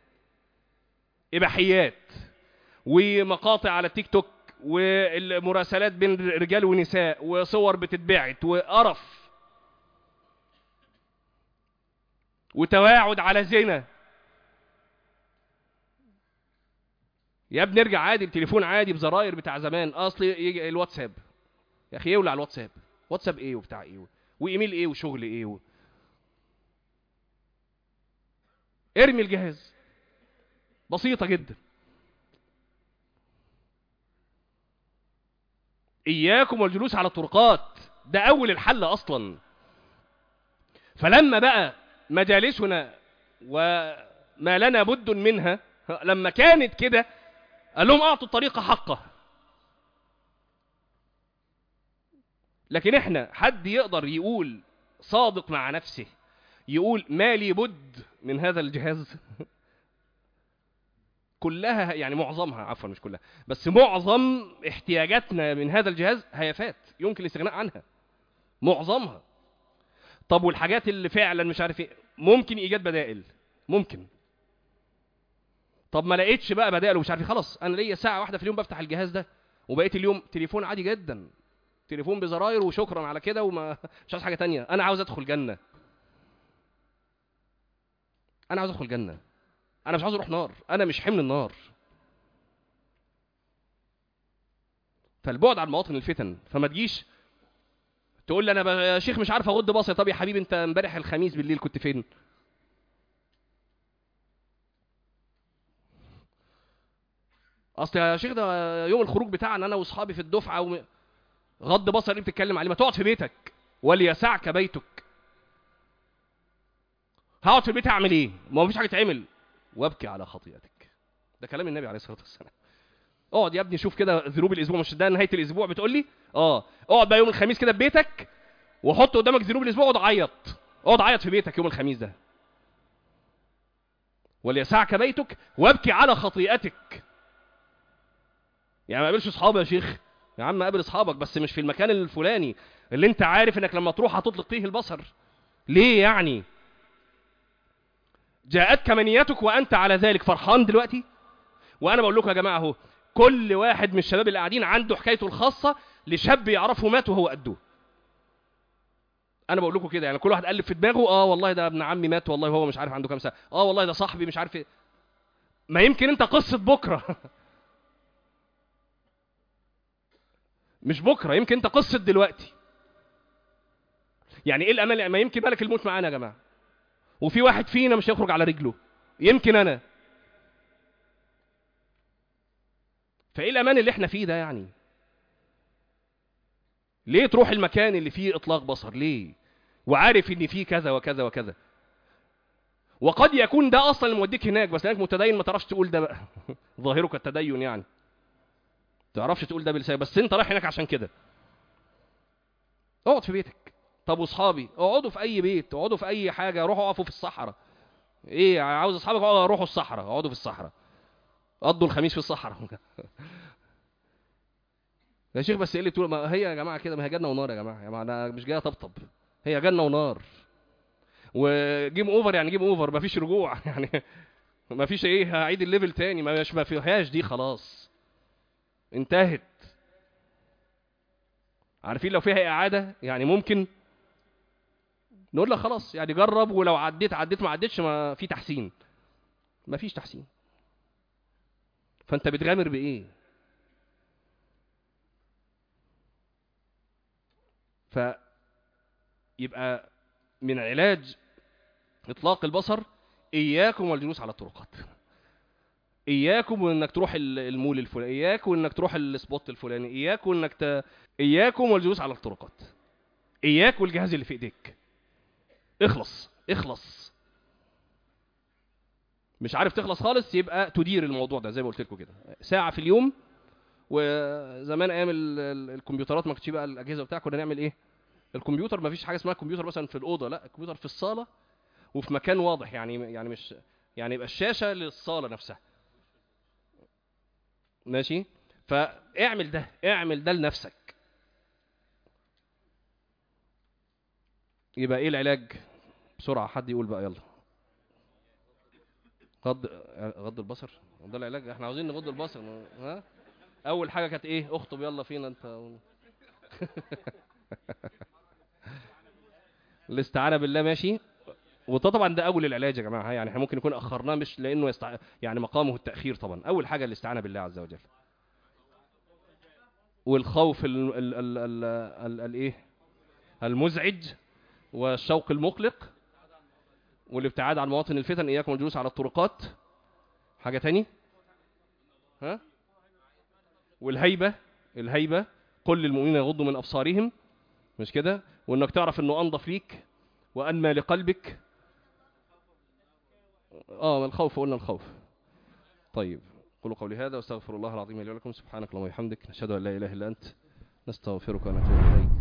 اباحيات ومقاطع على التيك توك والمراسلات بين رجال ونساء وصور بتتبعت وقرف وتواعد على زنا. يا ابني ارجع عادي بتليفون عادي بزراير بتاع زمان. اصل يجي الواتساب يا اخي يولع الواتساب. واتساب ايه وبتاع ايه وايميل ايه وشغل ايه و... ارمي الجهاز. بسيطه جدا. اياكم والجلوس على الطرقات، ده اول الحل اصلا. فلما بقى مجالسنا وما لنا بد منها لما كانت كده قال لهم اعطوا الطريق حقه. لكن احنا حد يقدر يقول صادق مع نفسه يقول ما لي بد من هذا الجهاز؟ كلها يعني معظمها، عفوا مش كلها، بس معظم احتياجاتنا من هذا الجهاز هيافات يمكن الاستغناء عنها، معظمها. طب والحاجات اللي فعلا مش عارف ايه ممكن ايجاد بدائل، ممكن. طب ما لقيتش بقى بدائل ومش عارف ايه، خلاص انا ليا ساعه واحده في اليوم بفتح الجهاز ده وبقيت اليوم تليفون عادي جدا، تليفون بزراير وشكرا على كده وما مش عايز حاجه تانية. انا عاوز ادخل جنه، انا عاوز ادخل جنه، انا مش عاوز اروح نار، انا مش حمل النار. فالبعد عن مواطن الفتن. فما تجيش تقول لي انا يا شيخ مش عارف اغض بصري. طب يا حبيبي انت امبارح الخميس بالليل كنت فين؟ اصل يا شيخ ده يوم الخروج بتاعنا انا واصحابي في الدفعه و... غض بصر اللي بتتكلم عليه؟ ما تقعد في بيتك وليسعك بيتك. هقعد في البيت اعمل ايه؟ ما فيش حاجه تعمل. وابكي على خطيئتك. ده كلام النبي عليه الصلاه والسلام. اقعد يا ابني شوف كده ذنوب الاسبوع، مش ده نهايه الاسبوع بتقول لي؟ اه اقعد بقى يوم الخميس كده في بيتك وحط قدامك ذنوب الاسبوع واقعد عيط. اقعد عيط في بيتك يوم الخميس ده. وليسعك بيتك وابكي على خطيئتك. يعني ما قابلش اصحابي يا شيخ؟ يا عم قابل اصحابك بس مش في المكان الفلاني اللي انت عارف انك لما تروح هتطلق فيه البصر. ليه يعني؟ جاءتك منيتك وانت على ذلك فرحان دلوقتي. وانا بقول لكم يا جماعه اهو، كل واحد من الشباب اللي قاعدين عنده حكايته الخاصه لشاب يعرفه مات وهو قده. انا بقول لكم كده، يعني كل واحد قلب في دماغه اه والله ده ابن عمي مات والله هو مش عارف عنده كام سنه، اه والله ده صاحبي مش عارف ايه. ما يمكن انت قصه بكره مش بكره، يمكن انت قصه دلوقتي. يعني ايه الامل؟ ما يمكن ملك الموت معانا يا جماعه وفي واحد فينا مش هيخرج على رجله، يمكن انا. فايه الامان اللي احنا فيه ده يعني؟ ليه تروح المكان اللي فيه اطلاق بصر؟ ليه وعارف ان فيه كذا وكذا وكذا؟ وقد يكون ده اصلا اللي موديك هناك، بس انك متدين ما تعرفش تقول ده بقى ظاهرك التدين يعني، ما تعرفش تقول ده بلسانك، بس انت رايح هناك عشان كده. اقعد في بيتك. طب واصحابي؟ اقعدوا في اي بيت، اقعدوا في اي حاجه، روحوا اقفوا في الصحراء. ايه عاوز اصحابك؟ روحوا الصحراء، اقعدوا في الصحراء، قضوا الخميس في الصحراء يا شيخ بس ايه اللي تقول؟ ما هي يا جماعه كده، ما هي جنه ونار يا جماعه. يا جماعه انا مش جاي اطبطب، هي جنه ونار وجيم اوفر. يعني جيم اوفر، ما فيش رجوع يعني ما فيش ايه هعيد الليفل تاني، ما مش ما فيهاش دي، خلاص انتهت. عارفين لو فيها اعاده يعني ممكن نقول لك خلاص يعني جرب، ولو عديت عديت ما عديتش ما في تحسين. ما فيش تحسين. فانت بتغامر بايه؟ فيبقى من علاج اطلاق البصر اياكم والجلوس على الطرقات، اياكم وانك تروح المول الفلاني، اياكم وانك تروح السبوت الفلاني، اياكم وانك ت... اياكم والجلوس على الطرقات، اياك والجهاز اللي في ايديك. اخلص اخلص. مش عارف تخلص خالص، يبقى تدير الموضوع ده زي ما قلت لكم كده، ساعه في اليوم. وزمان ايام الكمبيوترات ما كانتش بقى الاجهزه بتاعك، كنا نعمل ايه؟ الكمبيوتر ما فيش حاجه اسمها كمبيوتر مثلا في الاوضه، لا، الكمبيوتر في الصاله وفي مكان واضح، يعني يعني مش يعني يبقى الشاشه للصاله نفسها. ماشي؟ فاعمل ده، اعمل ده لنفسك. يبقى ايه العلاج؟ بسرعه حد يقول بقى، يلا. غض غض البصر ده العلاج؟ احنا عاوزين نغض البصر. ها، اول حاجه كانت ايه؟ اخطب يلا فينا انت. الاستعانه بالله، ماشي. وده طبعا ده اول العلاج يا جماعه، يعني احنا ممكن نكون اخرناه مش لانه يستع... يعني مقامه التاخير. طبعا اول حاجه الاستعانه بالله عز وجل، والخوف ال ال ال ال ال ال ايه المزعج، والشوق المقلق، والابتعاد عن مواطن الفتن، اياكم الجلوس على الطرقات. حاجه تاني؟ ها؟ والهيبه، الهيبه، قل للمؤمنين يغضوا من ابصارهم، مش كده؟ وانك تعرف انه انضف ليك وانمى لقلبك. اه، الخوف، قلنا الخوف. طيب، قولوا قولي هذا واستغفر الله العظيم لي ولكم. سبحانك اللهم وبحمدك، نشهد ان لا اله الا انت، نستغفرك ونتوب اليك.